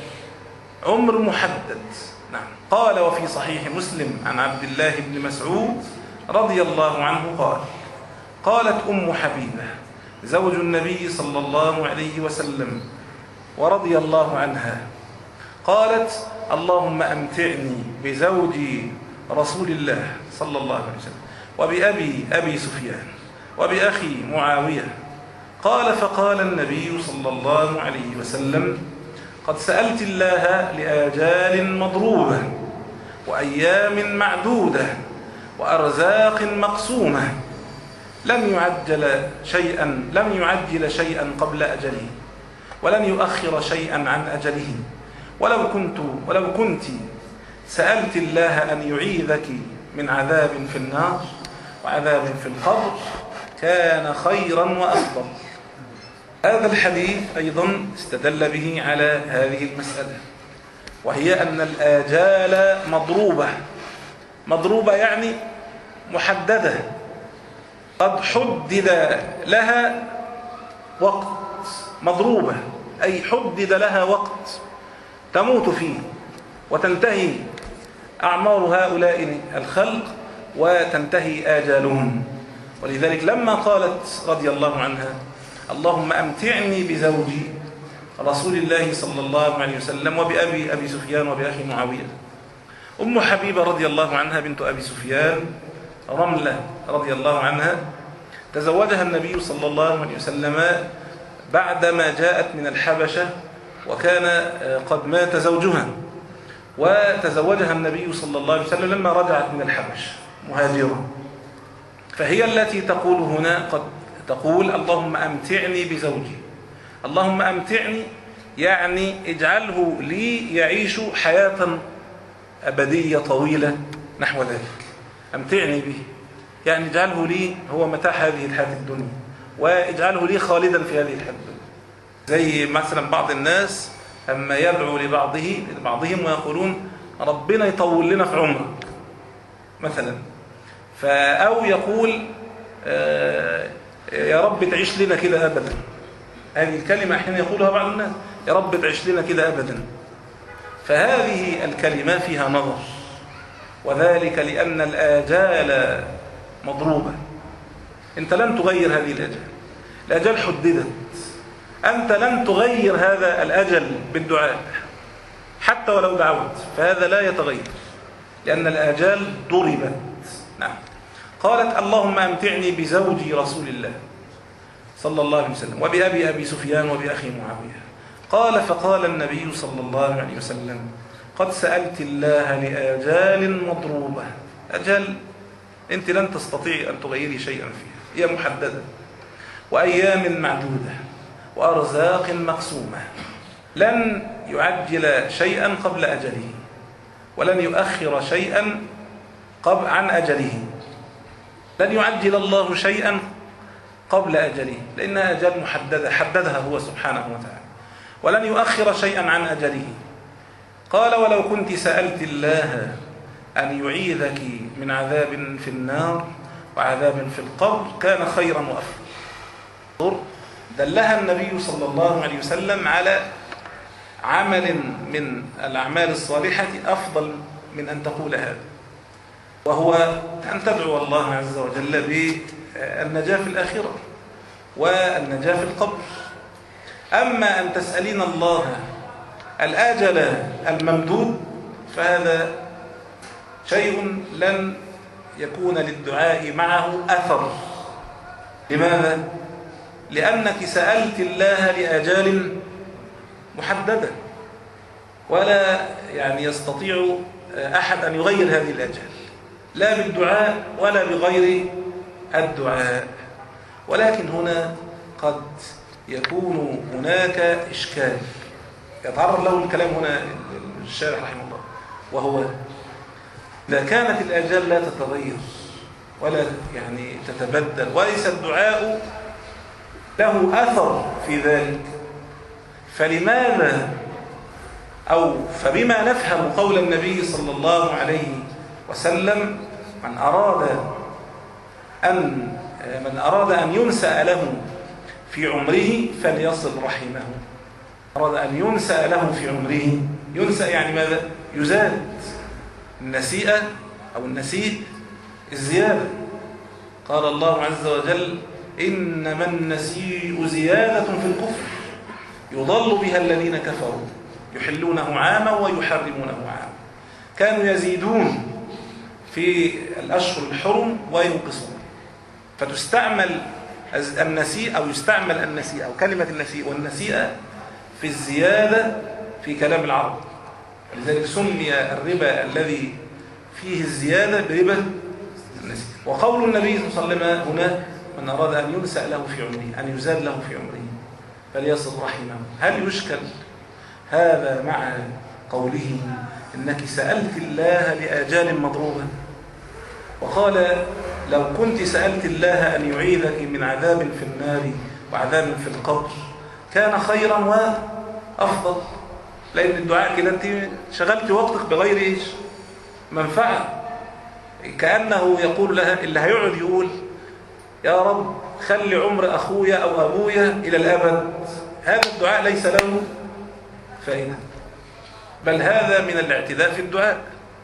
عمر محدد. نعم. قال وفي صحيح مسلم عن عبد الله بن مسعود رضي الله عنه قال: قالت أم حبيبة زوج النبي صلى الله عليه وسلم ورضي الله عنها، قالت: اللهم أمتعني بزوجي رسول الله صلى الله عليه وسلم وبأبي أبي سفيان وبأخي معاوية. قال: فقال النبي صلى الله عليه وسلم: قد سألت الله لآجال مضروبة وأيام معدودة وأرزاق مقسومة، لن يعجل شيئا لم يعجل شيئا قبل أجله ولن يؤخر شيئا عن أجله، ولو كنت ولو كنت سألت الله أن يعيذك من عذاب في النار وعذاب في القبر كان خيرا وأفضل. هذا الحديث أيضا استدل به على هذه المسألة، وهي أن الآجال مضروبة. مضروبة يعني محددة، قد حدد لها وقت. مضروبة أي حدد لها وقت تموت فيه وتنتهي أعمار هؤلاء الخلق وتنتهي آجالهم. ولذلك لما قالت رضي الله عنها: اللهم أمتعني بزوجي رسول الله صلى الله عليه وسلم وبأبي أبي سفيان وبأخي معاوية، أم حبيبة رضي الله عنها بنت أبي سفيان رملة رضي الله عنها تزوجها النبي صلى الله عليه وسلم بعدما جاءت من الحبشة، وكان قد مات زوجها، وتزوجها النبي صلى الله عليه وسلم لما رجعت من الحبشة مهاجرة. فهي التي تقول هنا، قد تقول: اللهم أمتعني بزوجي. اللهم أمتعني يعني اجعله لي يعيش حياة أبدية طويلة نحو ذلك. أمتعني به يعني اجعله لي هو متاع هذه الحياة الدنيا، واجعله لي خالدا في هذه الحياة الدنيا. زي مثلا بعض الناس أما يدعو لبعضه لبعضهم ويقولون: ربنا يطول لنا في عمرك مثلا، أو يقول: آه يا رب تعيش لنا كده أبدا. هذه الكلمة أحيانا يقولها بعض الناس: يا رب تعيش لنا كده أبدا. فهذه الكلمة فيها نظر، وذلك لأن الآجال مضروبة. أنت لن تغير هذه الأجل، الأجل حددت، أنت لن تغير هذا الأجل بالدعاء حتى ولو دعوت، فهذا لا يتغير لأن الآجال ضربت. نعم. قالت: اللهم أمتعني بزوجي رسول الله صلى الله عليه وسلم وبأبي أبي سفيان وبأخي معاوية. قال: فقال النبي صلى الله عليه وسلم: قد سألت الله لآجال مضروبة. أجل أنت لن تستطيع أن تغيري شيئا فيها، هي محددة، وأيام معدودة وأرزاق مقسومة، لن يعجل شيئا قبل أجله ولن يؤخر شيئا قبل عن أجله. لن يعجل الله شيئا قبل أجله لأنها أجل محددة حددها هو سبحانه وتعالى، ولن يؤخر شيئا عن أجله. قال: ولو كنت سألت الله أن يعيذك من عذاب في النار وعذاب في القبر كان خيرا وأفضل. دلها النبي صلى الله عليه وسلم على عمل من الأعمال الصالحة أفضل من أن تقول هذا، وهو أن تدعو الله عز وجل بالنجاة في الآخرة والنجاة في القبر. أما أن تسألين الله الآجل الممدود فهذا شيء لن يكون للدعاء معه أثر. لماذا؟ لأنك سألت الله لآجال محددة، ولا يعني يستطيع أحد أن يغير هذه الآجال، لا بالدعاء ولا بغير الدعاء. ولكن هنا قد يكون هناك إشكال يتعرض له الكلام هنا الشارح رحمه الله، وهو إذا كانت الآجال لا تتغير ولا يعني تتبدل وليس الدعاء له أثر في ذلك، فلماذا أو فبما نفهم قول النبي صلى الله عليه وسلم: من أراد أن من أراد أن ينسأ له في عمره فليصل رحمه. أراد أن ينسأ له في عمره. ينسأ يعني ماذا؟ يزاد. النسيئة أو النسيء الزيادة. قال الله عز وجل: إنما النسيء زيادة في الكفر يضل بها الذين كفروا يحلونه عاما ويحرمونه عاما. كانوا يزيدون في الأشهر الحرم وينقصون، فتستعمل النسيء أو يستعمل النسيء أو كلمة النسيء والنسيئة في الزيادة في كلام العرب. لذلك سمي الربا الذي فيه الزيادة بربا النسيء. وقول النبي صلى الله عليه وسلم هنا: من أراد أن ينسأ له في عمره، أن يزاد له في عمره فليصل رحمه. هل يشكل هذا مع قوله إنك سألت الله لآجال مضروبة؟ وقال: لو كنت سألت الله أن يعيذك من عذاب في النار وعذاب في القبر كان خيرا وأفضل. لأن الدعاء كده أنت شغلت وقتك بغير إيش منفعة. كأنه يقول لها اللي هيقعد يقول: يا رب خلي عمر أخويا أو أبويا إلى الأبد، هذا الدعاء ليس له فائدة، بل هذا من الاعتداء في الدعاء.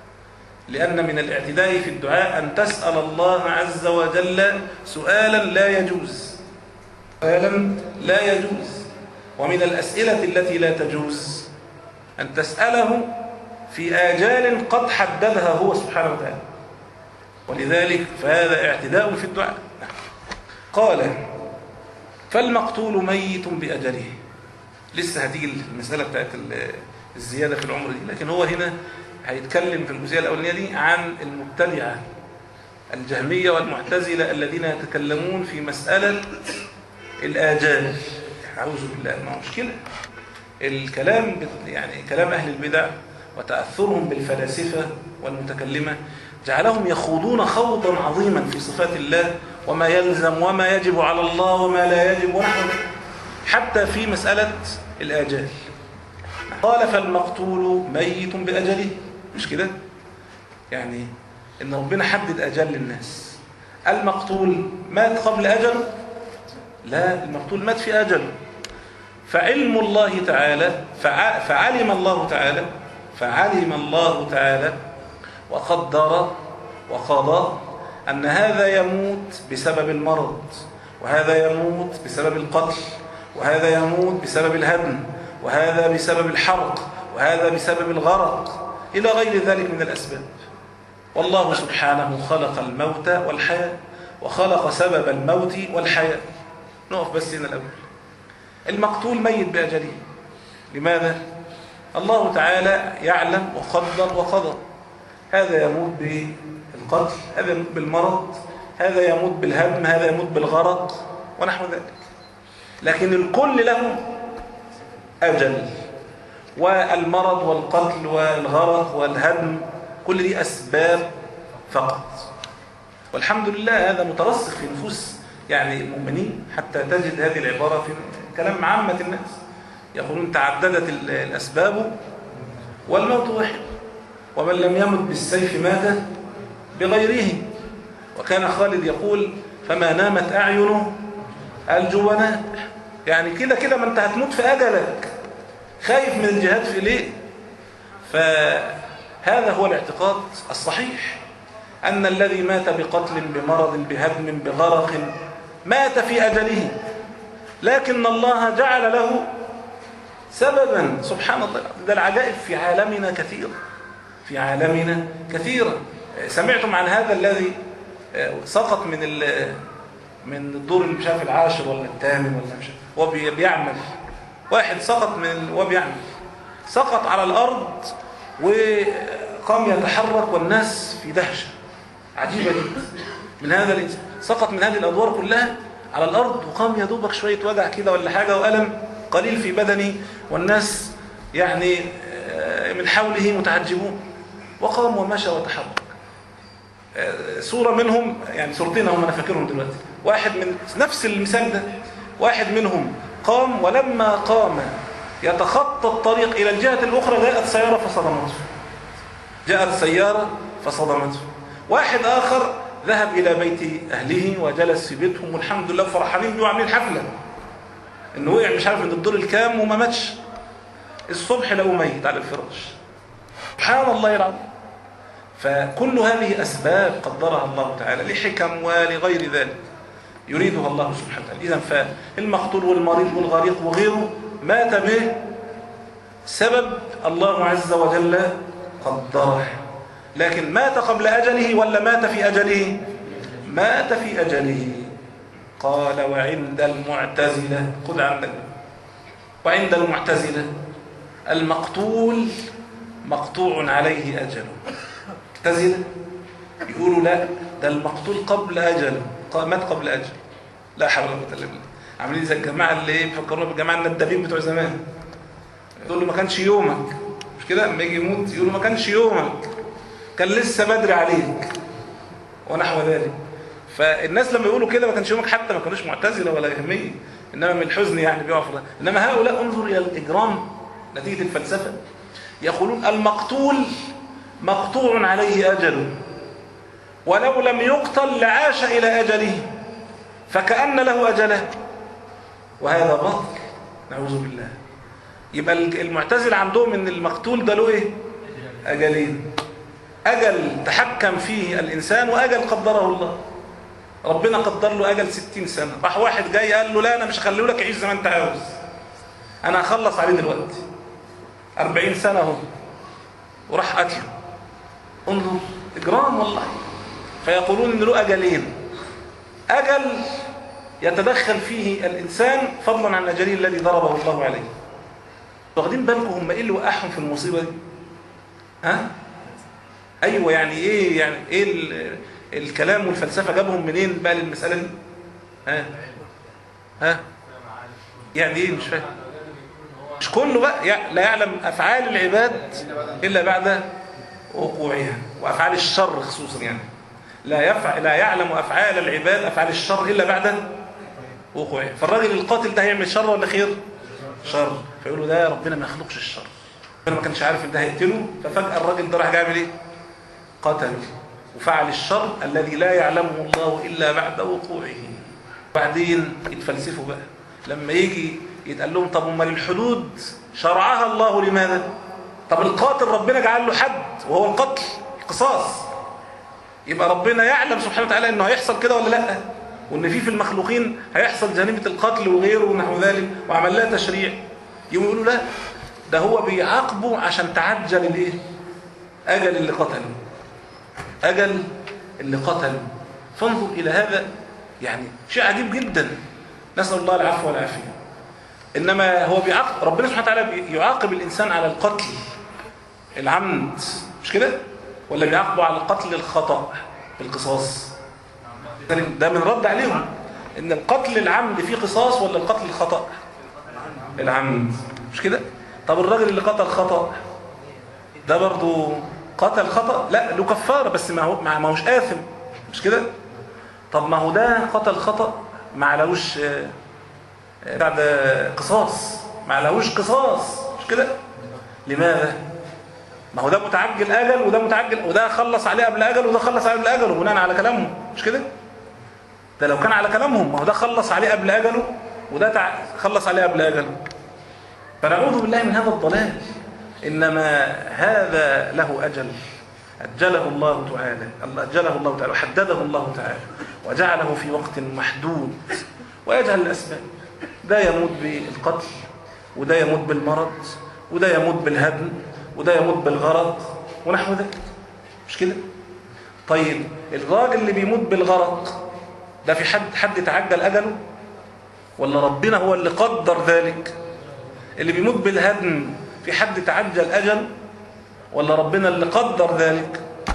لأن من الاعتداء في الدعاء أن تسأل الله عز وجل سؤالا لا يجوز، سؤالا لا يجوز. ومن الأسئلة التي لا تجوز أن تسأله في آجال قد حددها هو سبحانه وتعالى، ولذلك فهذا اعتداء في الدعاء. قال: فالمقتول ميت بأجله. لسه هتيجي المسألة بتاعت الزيادة في العمر دي، لكن هو هنا هيتكلم في الجزئية الأولانية دي عن المبتدعة الجهمية والمعتزلة الذين يتكلمون في مسألة الآجال. أعوذ بالله، ما مشكلة الكلام يعني كلام أهل البدع وتأثرهم بالفلاسفة والمتكلمة جعلهم يخوضون خوضا عظيما في صفات الله وما يلزم وما يجب على الله وما لا يجب ونحو حتى في مسألة الآجال. قال: فالمقتول ميت بأجله. مش كده؟ يعني إن ربنا حدد أجل للناس. المقتول مات قبل أجله؟ لا، المقتول مات في أجله. فعلم الله تعالى فعلم الله تعالى فعلم الله تعالى وقدر وقضى أن هذا يموت بسبب المرض، وهذا يموت بسبب القتل، وهذا يموت بسبب الهدم، وهذا بسبب الحرق، وهذا بسبب الغرق، إلى غير ذلك من الأسباب. والله سبحانه خلق الموت والحياة وخلق سبب الموت والحياة. نقف بس هنا الأول. المقتول ميت بأجله. لماذا؟ الله تعالى يعلم وقدر وقضى. هذا يموت بالقتل، هذا يموت بالمرض، هذا يموت بالهدم، هذا يموت بالغرق ونحو ذلك. لكن الكل له أجل، والمرض والقتل والغرق والهدم كل دي أسباب فقط. والحمد لله هذا مترسخ في نفوس يعني المؤمنين، حتى تجد هذه العبارة في كلام عامة الناس يقولون: تعددت الأسباب والموت واحد، ومن لم يمت بالسيف مات بغيره. وكان خالد يقول: فما نامت أعين الجبناء. يعني كده كده ما انت هتموت في أجلك، خايف من الجهاد في ليه؟ فهذا هو الاعتقاد الصحيح، أن الذي مات بقتل بمرض بهدم بغرق مات في أجله، لكن الله جعل له سببا. سبحان الله، ده العجائب في عالمنا كثيرة، في عالمنا كثيرة. سمعتم عن هذا الذي سقط من من الدور اللي مش عارف العاشر ولا الثامن ولا مش عارف، وبيعمل واحد سقط من وبيعمل سقط على الأرض وقام يتحرك والناس في دهشة عجيبة جدا من هذا الإنسان. سقط من هذه الأدوار كلها على الأرض وقام يدوبك شوية وجع كده ولا حاجة وألم قليل في بدني، والناس يعني من حوله متعجبون، وقام ومشى وتحرك. صورة منهم يعني صورتين هم أنا فاكرهم دلوقتي. واحد من نفس المثال ده، واحد منهم قام ولما قام يتخطى الطريق إلى الجهة الأخرى جاءت سيارة فصدمته جاءت سيارة فصدمته. واحد آخر ذهب إلى بيت أهله وجلس في بيتهم والحمد لله فرحانين بيه وعاملين حفلة انه وقع مش عارف من الدور الكام وما ماتش، الصبح لقوه ميت على الفراش. سبحان الله العظيم. فكل هذه أسباب قدرها الله تعالى لحكم ولغير ذلك يريدها الله سبحانه وتعالى. إذن فالمقتول والمريض والغريق وغيره مات به سبب الله عز وجل قدره، لكن مات قبل أجله ولا مات في أجله؟ مات في أجله. قال وعند المعتزلة، خذ عندك، وعند المعتزلة المقتول مقطوع عليه أجله. معتزلة يقولوا لا، ده المقتول قبل أجله، مات قبل أجله. لا حول ولا قوة إلا بالله. عاملين زي الجماعة اللي بيفكرونا بالجماعة الندابين بتوع زمان، يقول له ما كانش يومك، مش كده؟ لما يجي يموت يقول له ما كانش يومك، كان لسه بدري عليك ونحو ذلك. فالناس لما يقولوا كده ما كانش يومك، حتى ما كانوش معتزلة ولا جهمية، إنما من الحزن يعني بيقف. إنما هؤلاء انظر إلى الإجرام نتيجة الفلسفة، يقولون المقتول مقطوع عليه أجله، ولو لم يقتل لعاش إلى أجله فكأن له أجله، وهذا باطل نعوذ بالله. يبقى المعتزلة عندهم ان المقتول ده له ايه؟ أجلين، أجل تحكم فيه الإنسان وأجل قدره الله. ربنا قدر له أجل ستين سنة، راح واحد جاي قال له لا أنا مش هخليه لك يعيش زي ما أنت عاوز، أنا هخلص عليه دلوقتي أربعين سنة اهو، وراح قتله. انظر إجرام والله. فيقولون إن له أجلين، أجل يتدخل فيه الإنسان فضلا عن أجله الذي ضربه الله عليه. واخدين بالكم هم إيه اللي وقعهم في المصيبة دي؟ ها؟ أيوة، يعني إيه يعني إيه الكلام والفلسفة جابهم منين بقى للمسألة دي؟ ها؟ ها؟ يعني إيه؟ مش فاهم. مش كله بقى لا يعلم أفعال العباد إلا بعد وقوعها، وأفعال الشر خصوصا يعني لا يفعل لا يعلم أفعال العباد أفعال الشر إلا بعد وقوعها. فالراجل القاتل ده هيعمل شر ولا خير؟ شر. فيقولوا ده ربنا ما يخلقش الشر، ربنا ما كانش عارف ان ده هيقتله، ففجأة الراجل ده راح يعمل ايه؟ قتل وفعل الشر الذي لا يعلمه الله إلا بعد وقوعه. بعدين يتفلسفوا بقى لما يجي يتقال لهم طب امال الحدود شرعها الله لماذا؟ طب القاتل ربنا جعل له حد وهو القتل القصاص، يبقى ربنا يعلم سبحانه وتعالى انه هيحصل كده ولا لا، وان في في المخلوقين هيحصل جريمه القتل وغيره ونحو ذلك، وعمل لها تشريع. يقوم يقولوا لا، ده هو بيعاقبه عشان تعجل الايه؟ اجل اللي قتله، اجل اللي قتله. فانظر الى هذا، يعني شيء عجيب جدا، نسال الله العفو والعافيه. انما هو بيعاقب، ربنا سبحانه وتعالى يعاقب الانسان على القتل العمد، مش كده؟ ولا بيعاقبه على القتل الخطأ بالقصاص؟ ده من رد عليهم ان القتل العمد فيه قصاص ولا القتل الخطأ؟ العمد، مش كده؟ طب الراجل اللي قتل خطأ ده برضو قتل خطأ، لا له كفارة بس ما هو ما هوش آثم، مش كده؟ طب ما هو ده قتل خطأ ما علوش بعد قصاص، ما علوش قصاص، مش كده؟ لماذا؟ ما هو ده متعجل أجل وده متعجل، وده خلص عليه قبل أجل وده خلص عليه قبل أجله بناء على كلامهم، مش كده؟ ده لو كان على كلامهم ما هو ده خلص عليه قبل أجله وده تع... خلص عليه قبل أجله. فنعوذ بالله من هذا الضلال. إنما هذا له أجل أجله الله تعالى، أجله الله تعالى وحدده الله تعالى وجعله في وقت محدود، ويجعل الأسباب، ده يموت بالقتل وده يموت بالمرض وده يموت بالهدم وده يموت بالغرق ونحو ذلك، مش كده؟ طيب الراجل اللي بيموت بالغرق ده في حد حد تعجل أجله ولا ربنا هو اللي قدر ذلك؟ اللي بيموت بالهدم في حد تعجل أجل ولا ربنا اللي قدر ذلك؟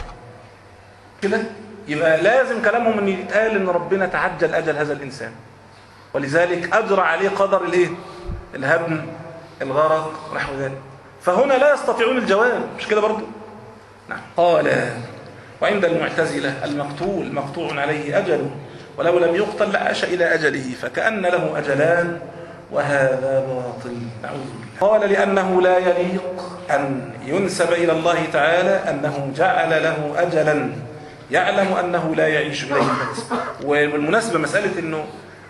كده يبقى لازم كلامهم ان يتقال ان ربنا تعجل أجل هذا الإنسان، ولذلك أجرى عليه قدر الايه؟ الهدم، الغرق ونحو ذلك. فهنا لا يستطيعون الجواب، مش كده برضو؟ نعم. قال وعند المعتزلة المقتول مقطوع عليه أجله ولو لم يقتل لعاش إلى أجله فكأن له أجلان، وهذا باطل نعوذ بالله. قال لأنه لا يليق أن ينسب إلى الله تعالى أنه جعل له أجلا يعلم أنه لا يعيش إليه. والمناسبة مسألة أنه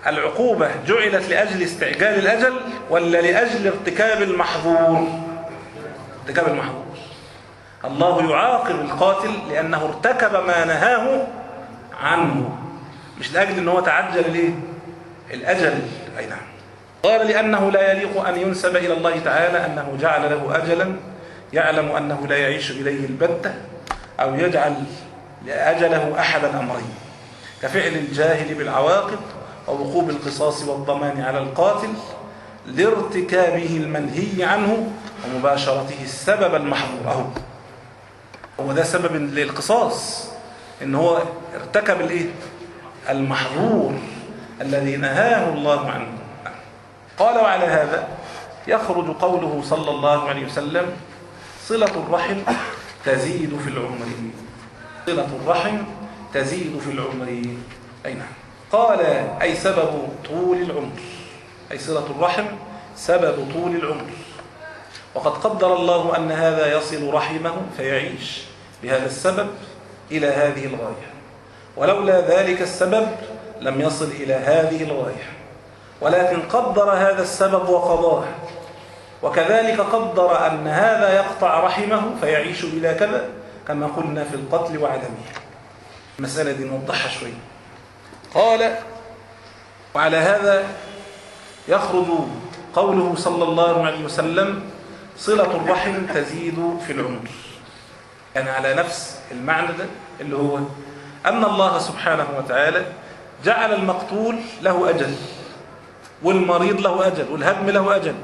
العقوبة جعلت لأجل استعجال الأجل ولا لأجل ارتكاب المحظور؟ ارتكاب المحظور. الله يعاقب القاتل لأنه ارتكب ما نهاه عنه، مش لأجل أنه تعجل ليه الأجل. أي نعم. قال لأنه لا يليق أن ينسب إلى الله تعالى أنه جعل له أجلا يعلم أنه لا يعيش إليه البتة، أو يجعل لأجله أحد الأمرين كفعل الجاهل بالعواقب ووقوب القصاص والضمان على القاتل لارتكابه المنهي عنه ومباشرته السبب المحظور. أهو هو ده سبب للقصاص، إن هو ارتكب الإيه؟ المحظور الذي نهاه الله عنه. قال وعلى هذا يخرج قوله صلى الله عليه وسلم صلة الرحم تزيد في العمر. صلة الرحم تزيد في العمر. أي نعم. قال أي سبب طول العمر، أي صلة الرحم سبب طول العمر. وقد قدر الله أن هذا يصل رحمه فيعيش بهذا السبب إلى هذه الغاية، ولولا ذلك السبب لم يصل إلى هذه الغاية، ولكن قدر هذا السبب وقضاه. وكذلك قدر أن هذا يقطع رحمه فيعيش إلى كذا، كما قلنا في القتل وعدمه. المسألة دي نوضحها شوية. قال وعلى هذا يخرج قوله صلى الله عليه وسلم صلة الرحم تزيد في العمر، يعني على نفس المعنى ده اللي هو أن الله سبحانه وتعالى جعل المقتول له أجل، والمريض له أجل، والهدم له أجل،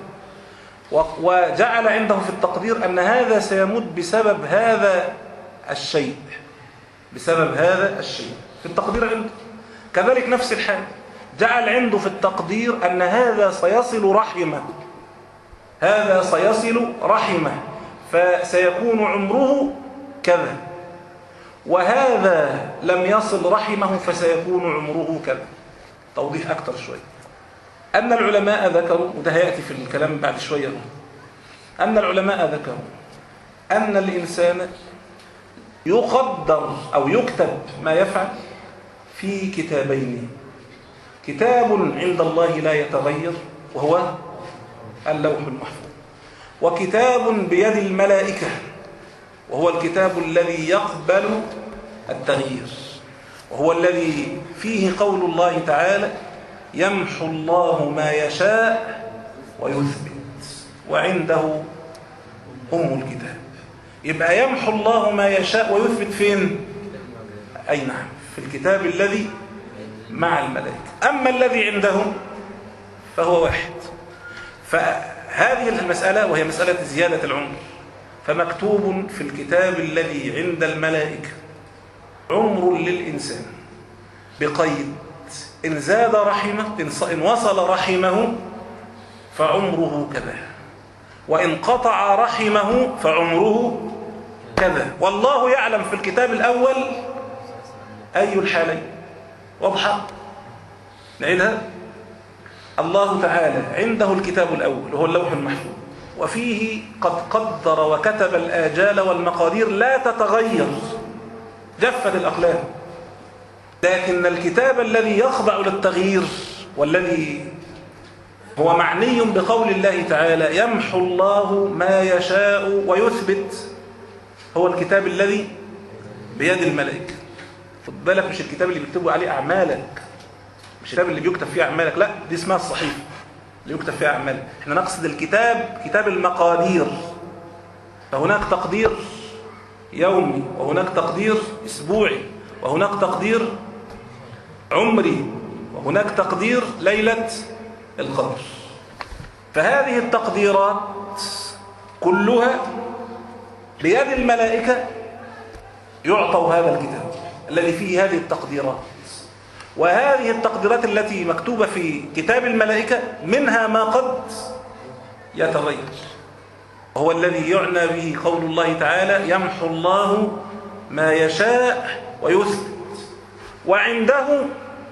وجعل عنده في التقدير أن هذا سيموت بسبب هذا الشيء، بسبب هذا الشيء في التقدير عنده. كذلك نفس الحال جعل عنده في التقدير أن هذا سيصل رحمه، هذا سيصل رحمه فسيكون عمره كذا، وهذا لم يصل رحمه فسيكون عمره كذا. توضيح أكتر شوية. أن العلماء ذكروا، وده هيأتي في الكلام بعد شوية، أن العلماء ذكروا أن الإنسان يقدر أو يكتب ما يفعل في كتابين: كتاب عند الله لا يتغير وهو اللوح المحفوظ، وكتاب بيد الملائكة وهو الكتاب الذي يقبل التغيير، وهو الذي فيه قول الله تعالى يمحو الله ما يشاء ويثبت وعنده أم الكتاب. يبقى يمحو الله ما يشاء ويثبت فين؟ أي نعم، في الكتاب الذي مع الملائكة. أما الذي عندهم فهو واحد. فهذه المسألة وهي مسألة زيادة العمر، فمكتوب في الكتاب الذي عند الملائكة عمر للإنسان بقيد: إن زاد رحمه، إن وصل رحمه فعمره كذا، وإن قطع رحمه فعمره كذا. والله يعلم في الكتاب الأول أي الحالين. واضحة؟ نعيدها. الله تعالى عنده الكتاب الأول وهو اللوح المحفوظ، وفيه قد قدر وكتب الآجال والمقادير لا تتغير، جفت الأقلام. لكن الكتاب الذي يخضع للتغيير والذي هو معني بقول الله تعالى يمحو الله ما يشاء ويثبت هو الكتاب الذي بيد الملائكة. خد بالك، مش الكتاب اللي بيكتبوا عليه أعمالك، مش الكتاب اللي بيكتب فيه أعمالك، لا، دي اسمها الصحيفة اللي يكتب فيها أعمالك. احنا نقصد الكتاب كتاب المقادير، فهناك تقدير يومي، وهناك تقدير أسبوعي، وهناك تقدير عمري، وهناك تقدير ليلة القدر. فهذه التقديرات كلها بيد الملائكة يعطوا هذا الكتاب الذي فيه هذه التقديرات. وهذه التقديرات التي مكتوبة في كتاب الملائكة منها ما قد يتغير، وهو الذي يعنى به قول الله تعالى يمحو الله ما يشاء ويثبت وعنده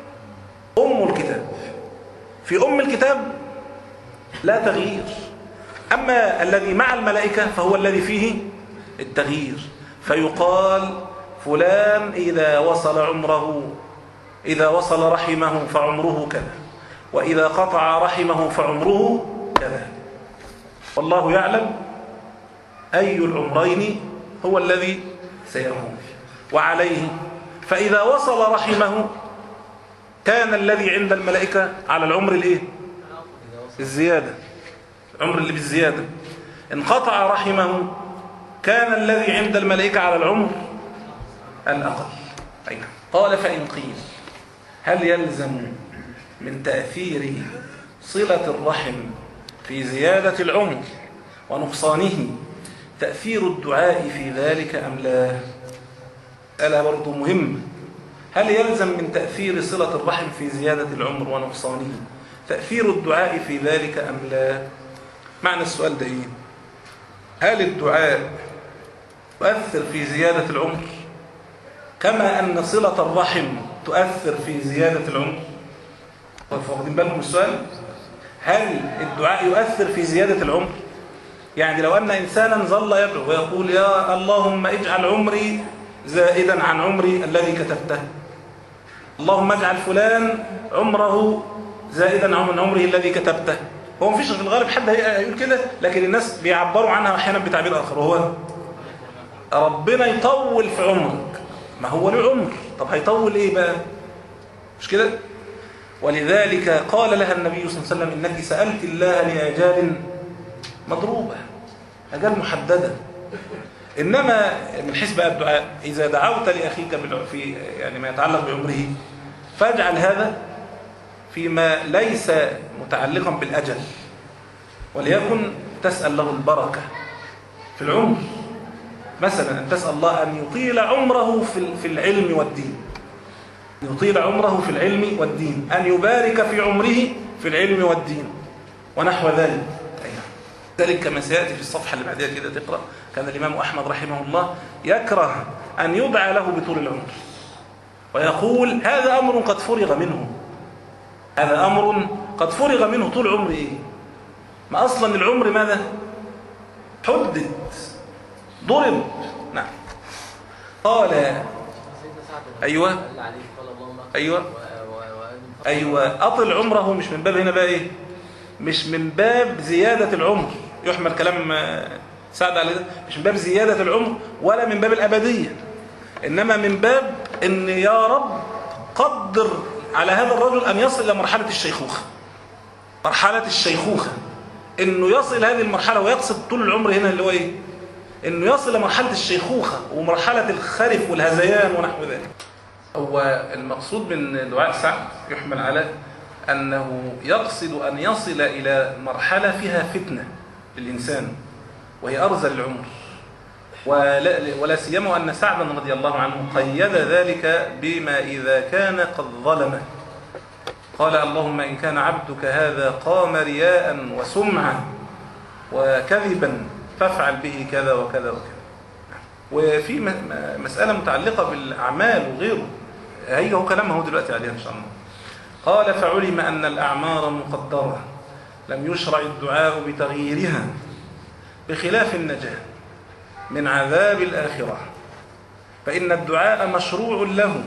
أم الكتاب. في أم الكتاب لا تغيير. أما الذي مع الملائكة فهو الذي فيه التغيير، فيقال فلان إذا وصل عمره، إذا وصل رحمه فعمره كذا، وإذا قطع رحمه فعمره كذا. والله يعلم أي العمرين هو الذي سيكون. وعليه فإذا وصل رحمه كان الذي عند الملائكة على العمر الإيه؟ الزيادة، العمر اللي بالزيادة. انقطع رحمه كان الذي عند الملائكة على العمر الأقل. أين؟ قال فإن قيل هل يلزم من تأثير صلة الرحم في زيادة العمر ونقصانه تأثير الدعاء في ذلك أم لا؟ ألا برضو مهم. هل يلزم من تأثير صلة الرحم في زيادة العمر ونقصانه تأثير الدعاء في ذلك أم لا؟ معنى السؤال ده إيه؟ هل الدعاء تؤثر في زيادة العمر كما أن صلة الرحم تؤثر في زيادة العمر؟ واخدين بالكم السؤال؟ هل الدعاء يؤثر في زيادة العمر؟ يعني لو أن إنسانا ظل يدعو ويقول يا اللهم اجعل عمري زائدا عن عمري الذي كتبته، اللهم اجعل فلان عمره زائدا عن عمره الذي كتبته، هو مفيش في الغالب حد هيقول كده، لكن الناس بيعبروا عنها أحيانا بتعبير آخر، وهو ربنا يطول في عمرك. ما هو له عمر، طب هيطول إيه بقى؟ مش كده؟ ولذلك قال لها النبي صلى الله عليه وسلم إنك سألت الله لأجال مضروبة، أجال محددة. إنما من حيث بقى الدعاء إذا دعوت لأخيك في يعني ما يتعلق بعمره فاجعل هذا فيما ليس متعلقا بالأجل، وليكن تسأل له البركة في العمر، مثلا أن تسأل الله أن يطيل عمره في العلم والدين، يطيل عمره في العلم والدين، أن يبارك في عمره في العلم والدين ونحو ذلك. ذلك كما سيأتي في الصفحة اللي بعدها كده تقرأ، كان الإمام أحمد رحمه الله يكره أن يدعى له بطول العمر، ويقول هذا أمر قد فرغ منه، هذا أمر قد فرغ منه. طول عمر إيه؟ ما أصلا العمر ماذا؟ حدد، ضرب. نعم. قال أيوة أيوة أيوة أطل عمره، مش من باب هنا بقى إيه؟ مش من باب زيادة العمر، يحمل كلام سعد على ده، مش من باب زيادة العمر ولا من باب الأبدية، إنما من باب إن يا رب قدر على هذا الرجل أن يصل إلى مرحلة الشيخوخة، مرحلة الشيخوخة، إنه يصل هذه المرحلة، ويقصد طول العمر هنا اللي هو إيه؟ إنه يصل إلى مرحلة الشيخوخة ومرحلة الخرف والهذيان ونحو ذلك. هو المقصود من دعاء سعد يحمل على أنه يقصد أن يصل إلى مرحلة فيها فتنة للإنسان وهي أرذل العمر، ولا, ولا سيما أن سعدا رضي الله عنه قيد ذلك بما إذا كان قد ظلمه، قال اللهم إن كان عبدك هذا قام رياء وسمعة وكذبا فافعل به كذا وكذا وكذا. وفي مسألة متعلقة بالأعمال وغيره هي هو كلامه دلوقتي عليها إن شاء الله. قال فعلم أن الأعمار مقدرة لم يشرع الدعاء بتغييرها بخلاف النجاة من عذاب الآخرة، فإن الدعاء مشروع له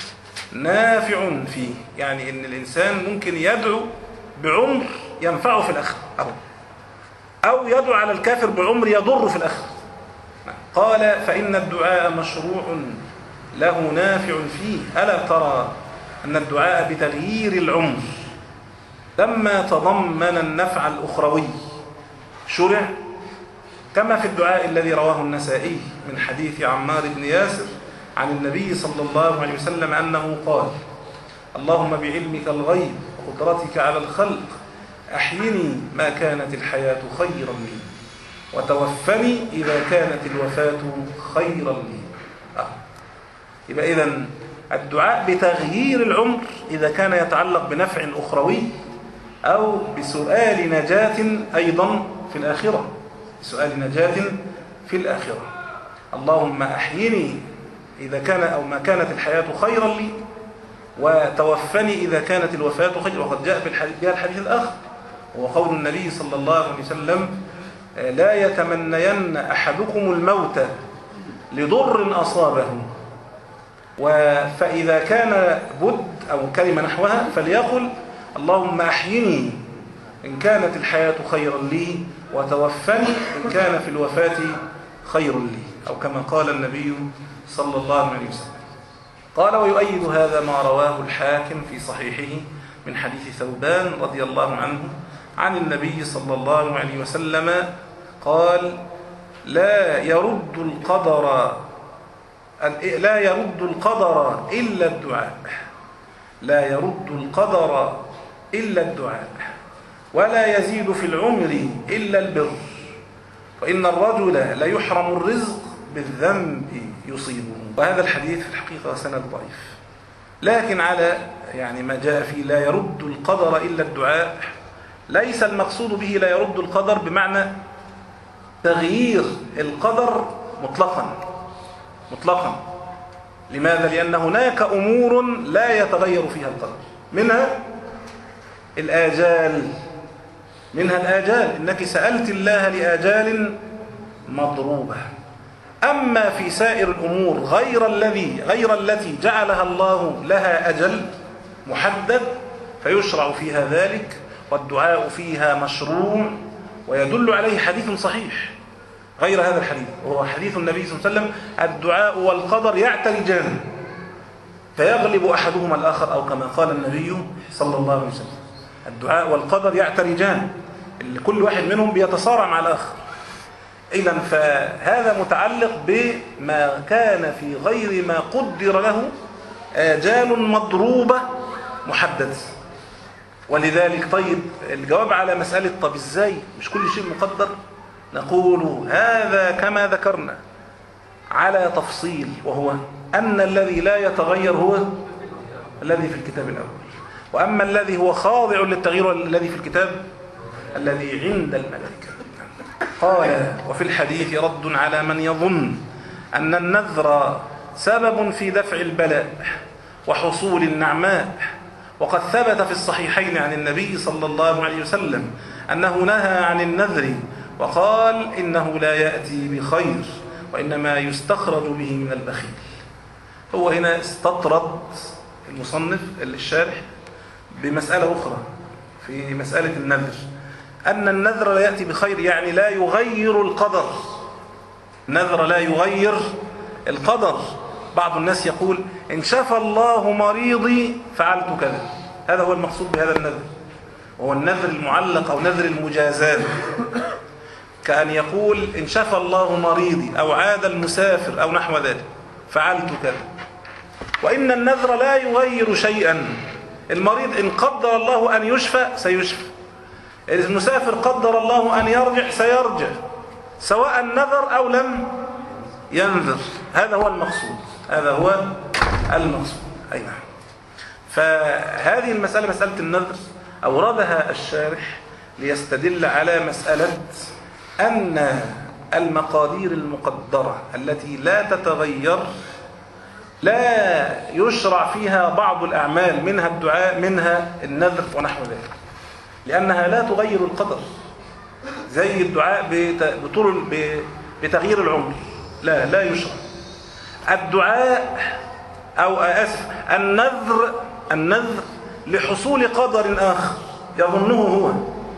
نافع فيه، يعني إن الإنسان ممكن يدعو بعمر ينفعه في الآخرة أو, أو يدعو على الكافر بعمر يضر في الآخرة. قال فإن الدعاء مشروع له نافع فيه، ألا ترى أن الدعاء بتغيير العمر لما تضمن النفع الأخروي شرع، كما في الدعاء الذي رواه النسائي من حديث عمار بن ياسر عن النبي صلى الله عليه وسلم أنه قال اللهم بعلمك الغيب وقدرتك على الخلق أحيني ما كانت الحياة خيرا لي وتوفني إذا كانت الوفاة خيرا لي. آه. يبقى إذن الدعاء بتغيير العمر إذا كان يتعلق بنفع أخروي أو بسؤال نجاة أيضا في الآخرة، بسؤال نجاة في الآخرة. اللهم أحيني إذا كان أو ما كانت الحياة خيرا لي وتوفني إذا كانت الوفاة خيرا. وقد جاء في الحديث الآخر وهو قول النبي صلى الله عليه وسلم لا يتمنين أحدكم الموت لضر أصابه، فإذا كان بد أو كلمة نحوها فليقل اللهم أحيني إن كانت الحياة خيرا لي وتوفني إن كان في الوفاة خير لي، أو كما قال النبي صلى الله عليه وسلم. قال: ويؤيد هذا ما رواه الحاكم في صحيحه من حديث ثوبان رضي الله عنه عن النبي صلى الله عليه وسلم قال: لا يرد القدر لا يرد القدر إلا الدعاء لا يرد القدر إلا الدعاء ولا يزيد في العمر إلا البر، وإن الرجل ليحرم الرزق بالذنب يصيبه. وهذا الحديث في الحقيقة سند ضعيف، لكن على يعني ما جاء فيه لا يرد القدر إلا الدعاء، ليس المقصود به لا يرد القدر بمعنى تغيير القدر مطلقا مطلقا. لماذا؟ لأن هناك أمور لا يتغير فيها القدر، منها الآجال منها الآجال إنك سألت الله لآجال مضروبة. أما في سائر الأمور غير الذي غير التي جعلها الله لها أجل محدد فيشرع فيها ذلك، والدعاء فيها مشروع، ويدل عليه حديث صحيح غير هذا الحديث، وهو حديث النبي صلى الله عليه وسلم: الدعاء والقدر يعترجان فيغلب أحدهما الآخر، أو كما قال النبي صلى الله عليه وسلم: الدعاء والقدر يعترجان، اللي كل واحد منهم بيتصارع مع الآخر. إذن فهذا متعلق بما كان في غير ما قدر له آجال مضروبة محددة. ولذلك طيب الجواب على مسألة طب إزاي مش كل شيء مقدر؟ نقول هذا كما ذكرنا على تفصيل، وهو أن الذي لا يتغير هو الذي في الكتاب الأول، وأما الذي هو خاضع للتغيير الذي في الكتاب الذي عند الملائكة. قال: وفي الحديث رد على من يظن أن النذر سبب في دفع البلاء وحصول النعماء، وقد ثبت في الصحيحين عن النبي صلى الله عليه وسلم أنه نهى عن النذر وقال: إنه لا يأتي بخير وإنما يستخرج به من البخيل. هو هنا استطرد المصنف الشارح بمسألة أخرى في مسألة النذر، أن النذر لا يأتي بخير، يعني لا يغير القدر. نذر لا يغير القدر. بعض الناس يقول: إن شفى الله مريضي فعلت كذا، هذا هو المقصود بهذا النذر، وهو النذر المعلق أو نذر المجازات، كأن يقول: إن شفى الله مريضي أو عاد المسافر أو نحو ذلك فعلت كذا. وإن النذر لا يغير شيئا. المريض إن قدر الله أن يشفى سيشفى، المسافر قدر الله أن يرجع سيرجع، سواء نذر أو لم ينذر. هذا هو المقصود هذا هو المقصود أي نعم. فهذه المسألة مسألة النذر أوردها الشارح ليستدل على مسألة أن المقادير المقدرة التي لا تتغير لا يشرع فيها بعض الأعمال، منها الدعاء منها النذر ونحو ذلك، لأنها لا تغير القدر، زي الدعاء بطول بتغيير العمر، لا لا يشرع. الدعاء أو آسف النذر النذر لحصول قدر آخر يظنه هو،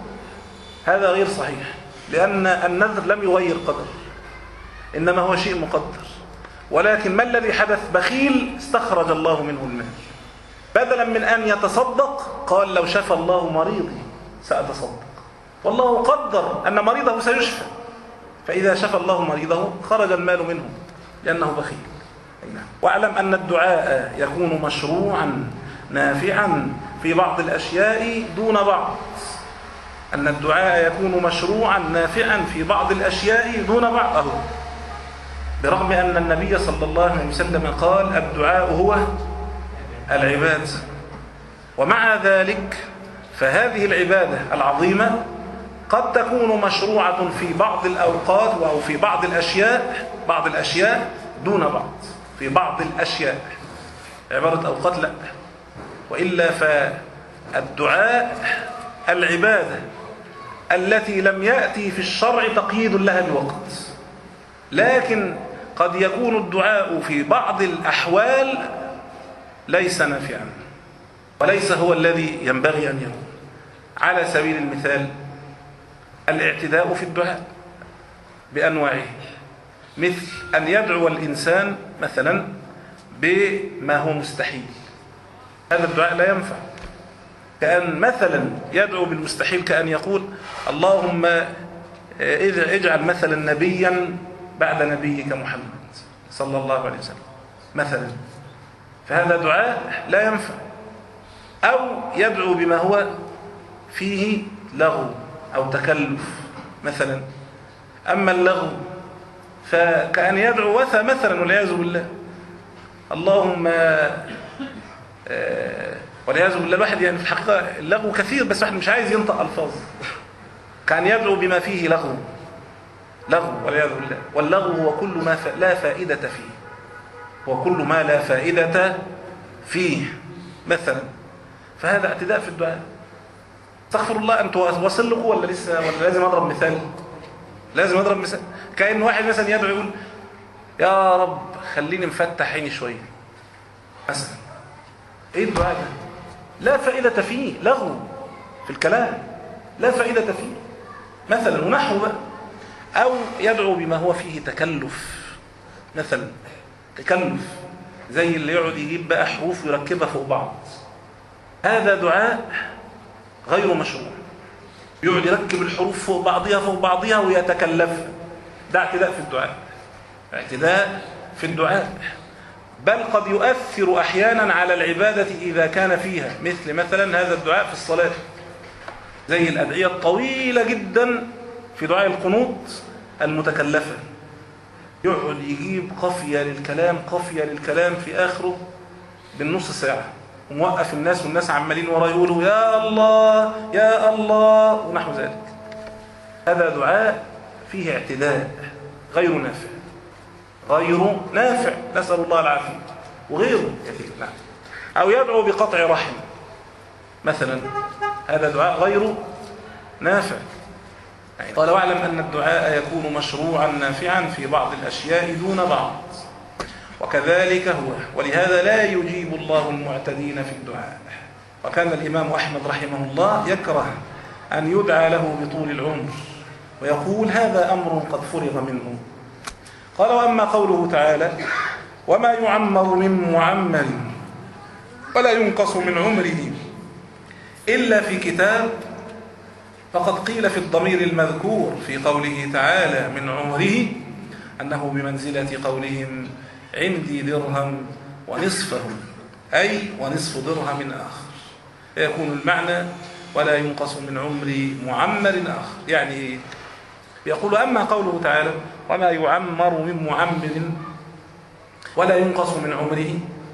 هذا غير صحيح، لأن النذر لم يغير قدر، إنما هو شيء مقدر. ولكن ما الذي حدث؟ بخيل استخرج الله منه المال، بدلا من أن يتصدق قال: لو شفى الله مريضي سأتصدق، والله قدر أن مريضه سيشفى، فإذا شفى الله مريضه خرج المال منه لأنه بخيل. واعلم أن الدعاء يكون مشروعا نافعا في بعض الأشياء دون بعض، أن الدعاء يكون مشروعا نافعا في بعض الأشياء دون بعض، أهو برغم أن النبي صلى الله عليه وسلم قال: الدعاء هو العبادة. ومع ذلك فهذه العبادة العظيمة قد تكون مشروعة في بعض الأوقات أو في بعض الأشياء بعض الأشياء دون بعض، في بعض الأشياء عبارة أوقات لا، وإلا فالدعاء العبادة التي لم يأتي في الشرع تقييد لها بوقت، لكن قد يكون الدعاء في بعض الأحوال ليس نافعا، وليس هو الذي ينبغي أن يكون. على سبيل المثال الاعتداء في الدعاء بأنواعه، مثل أن يدعو الإنسان مثلا بما هو مستحيل، هذا الدعاء لا ينفع. كأن مثلا يدعو بالمستحيل، كأن يقول اللهم اجعل مثلا نبيا بعد نبيك محمد صلى الله عليه وسلم مثلا، فهذا دعاء لا ينفع. أو يدعو بما هو فيه لغو أو تكلف مثلا. أما اللغو فكأن يدعو وثى مثلا والعياذ بالله، اللهم آه والعياذ بالله. الواحد يعني في الحقيقة اللغو كثير، بس واحد مش عايز ينطق ألفاظ. كان يدعو بما فيه لغو لغو والعياذ بالله. واللغو هو كل ما لا فائدة فيه، هو كل ما لا فائدة فيه مثلا، فهذا اعتداء في الدعاء. استغفر الله. أنت واصل لكم ولا لسه، ولا لازم أضرب مثال؟ لازم أضرب مثال. كأن واحد مثلا يدعو يقول يا رب خليني مفتح عيني شوية مثلا. إيه الدعاء ده؟ لا فائدة فيه، لغو في الكلام، لا فائدة فيه مثلا ونحو بقى. أو يدعو بما هو فيه تكلف مثلا، تكلف زي اللي يقعد يجيب بقى حروف ويركبها فوق بعض، هذا دعاء غير مشروع. يقعد يركب الحروف فوق بعضها فوق بعضها ويتكلفها، ده اعتداء في الدعاء، اعتداء في الدعاء. بل قد يؤثر أحيانا على العبادة إذا كان فيها، مثل مثلا هذا الدعاء في الصلاة، زي الأدعية الطويلة جدا في دعاء القنوت المتكلفة، يقعد يجيب قافية للكلام قافية للكلام في آخره بالنص ساعة، وموقف الناس والناس عمالين وراه يقولوا يا الله يا الله ونحو ذلك. هذا دعاء فيه اعتداء غير نافع، غير نافع، نسأل الله العافية، وغيره كثير. نعم. أو يدعو بقطع رحم مثلا، هذا دعاء غير نافع. قال واعلم أن الدعاء يكون مشروعا نافعا في بعض الأشياء دون بعض، وكذلك هو، ولهذا لا يجيب الله المعتدين في الدعاء. وكان الإمام أحمد رحمه الله يكره أن يدعى له بطول العمر، ويقول هذا أمر قد فرغ منه. قال وأما قوله تعالى وما يعمر من معمر ولا ينقص من عمره إلا في كتاب، فقد قيل في الضمير المذكور في قوله تعالى من عمره أنه بمنزلة قولهم عندي درهم ونصفه، أي ونصف درهم آخر، فيكون المعنى ولا ينقص من عمر معمر آخر. يعني يقول أما قوله تعالى وما يعمر من معمر ولا ينقص من عمره،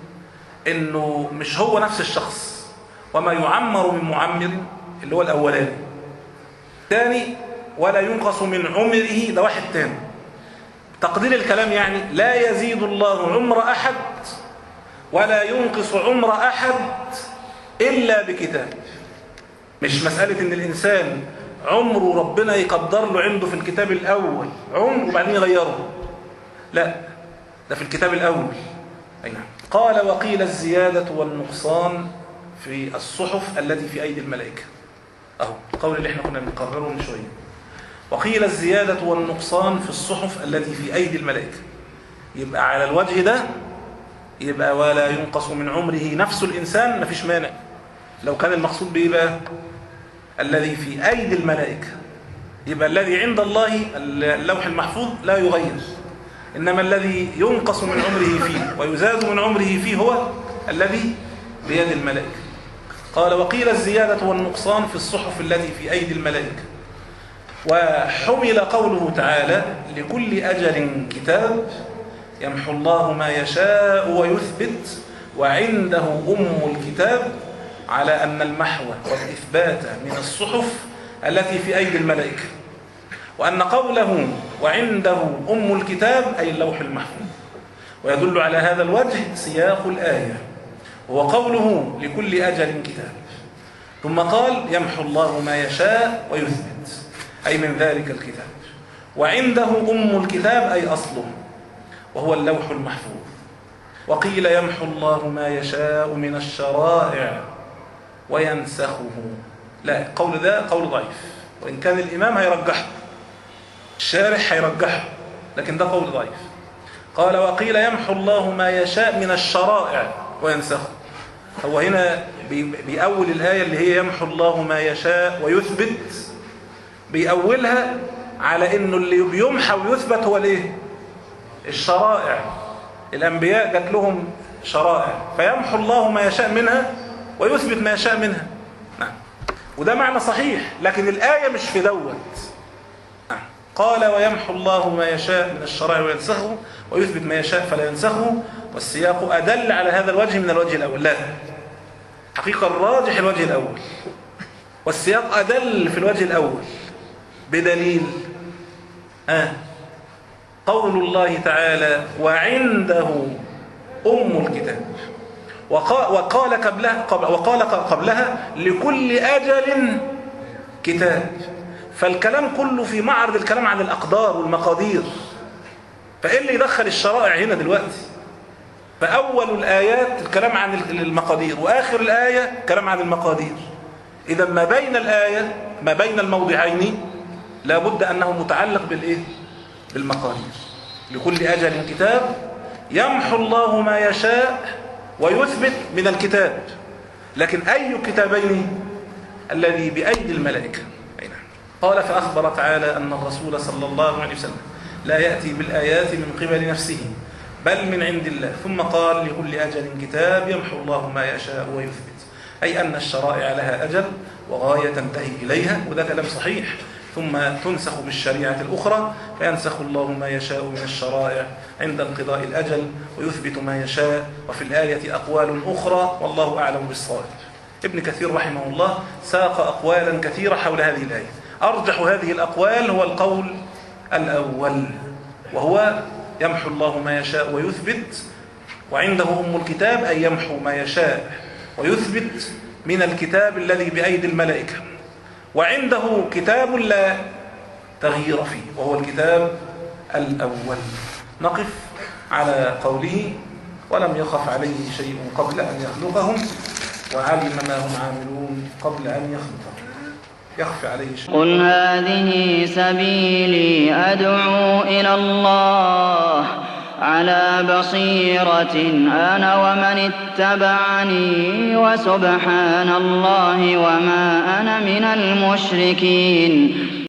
إنه مش هو نفس الشخص. وما يعمر من معمر اللي هو الأولاني، ثاني ولا ينقص من عمره ده واحد تاني. تقدير الكلام يعني لا يزيد الله عمر أحد ولا ينقص عمر أحد إلا بكتاب. مش مسألة إن الإنسان عمره ربنا يقدر له عنده في الكتاب الأول عمر وبعدين يغيره، لا، ده في الكتاب الأول. أي نعم. قال وقيل الزيادة والنقصان في الصحف التي في أيدي الملائكة، أهو القول اللي احنا كنا بنقرره من شوية. وقيل الزيادة والنقصان في الصحف التي في أيدي الملائكة، يبقى على الوجه ده يبقى ولا ينقص من عمره نفس الإنسان، ما فيش مانع. لو كان المقصود به بقى الذي في أيدي الملائكة، يبقى الذي عند الله اللوح المحفوظ لا يغير، إنما الذي ينقص من عمره فيه ويزاد من عمره فيه هو الذي بيد الملائكة. قال وقيل الزيادة والنقصان في الصحف التي في أيدي الملائكة. وحمل قوله تعالى لكل أجل كتاب يمحو الله ما يشاء ويثبت وعنده أم الكتاب، على أن المحو والإثبات من الصحف التي في أيدي الملائكة، وأن قوله وعنده أم الكتاب أي اللوح المحفوظ. ويدل على هذا الوجه سياق الآية، هو قوله لكل أجل كتاب، ثم قال يمحو الله ما يشاء ويثبت أي من ذلك الكتاب، وعنده أم الكتاب أي أصله وهو اللوح المحفوظ. وقيل يمحو الله ما يشاء من الشرائع وينسخه. لا، القول ده قول ضعيف، وإن كان الإمام هيرجحه، الشارح هيرجحه، لكن ده قول ضعيف. قال وقيل يمحو الله ما يشاء من الشرائع وينسخه. هو هنا بيأول الآية اللي هي يمحو الله ما يشاء ويثبت، بيأولها على إنه اللي بيمحى ويثبت هو الإيه؟ الشرائع. الأنبياء جات لهم شرائع، فيمحو الله ما يشاء منها ويثبت ما يشاء منها. نعم. وده معنى صحيح، لكن الآية مش في دوت. نعم. قال ويمحو الله ما يشاء من الشرائع وينسخه ويثبت ما يشاء فلا ينسخه، والسياق أدل على هذا الوجه من الوجه الأول. لا، حقيقة الراجح الوجه الأول، والسياق أدل في الوجه الأول بدليل آه. قول الله تعالى وعنده أم الكتاب، وقال قبلها وقال قبلها لكل أجل كتاب. فالكلام كله في معرض الكلام عن الأقدار والمقادير، فإيه اللي يدخل الشرائع هنا دلوقتي؟ فأول الآيات الكلام عن المقادير، وآخر الآية كلام عن المقادير. إذا ما بين الآية ما بين الموضعين لابد أنه متعلق بالإيه؟ بالمقادير. لكل أجل كتاب، يمحو الله ما يشاء ويثبت من الكتاب. لكن أي كتابين؟ الذي بأيدي الملائكة. قال فأخبر تعالى أن الرسول صلى الله عليه وسلم لا يأتي بالآيات من قبل نفسه بل من عند الله، ثم قال لكل أجل كتاب يمحو الله ما يشاء ويثبت، أي أن الشرائع لها أجل وغاية تنتهي إليها، وده كلام صحيح. ثم تنسخ بالشريعة الأخرى، فينسخ الله ما يشاء من الشرائع عند انقضاء الأجل ويثبت ما يشاء. وفي الآية أقوال أخرى والله أعلم بالصواب. ابن كثير رحمه الله ساق أقوالا كثيرة حول هذه الآية. أرجح هذه الأقوال هو القول الأول، وهو يمحو الله ما يشاء ويثبت، وعنده أم الكتاب أي يمحو ما يشاء ويثبت من الكتاب الذي بأيدي الملائكة، وعنده كتاب لا تغيير فيه وهو الكتاب الأول. نقف على قوله ولم يخف عليه شيء قبل أن يخلقهم وعلم ما هم عاملون قبل أن يخلقهم. يخفى عليه شيء. قل هذه سبيلي أدعو إلى الله على بصيرة أنا ومن اتبعني وسبحان الله وما أنا من المشركين.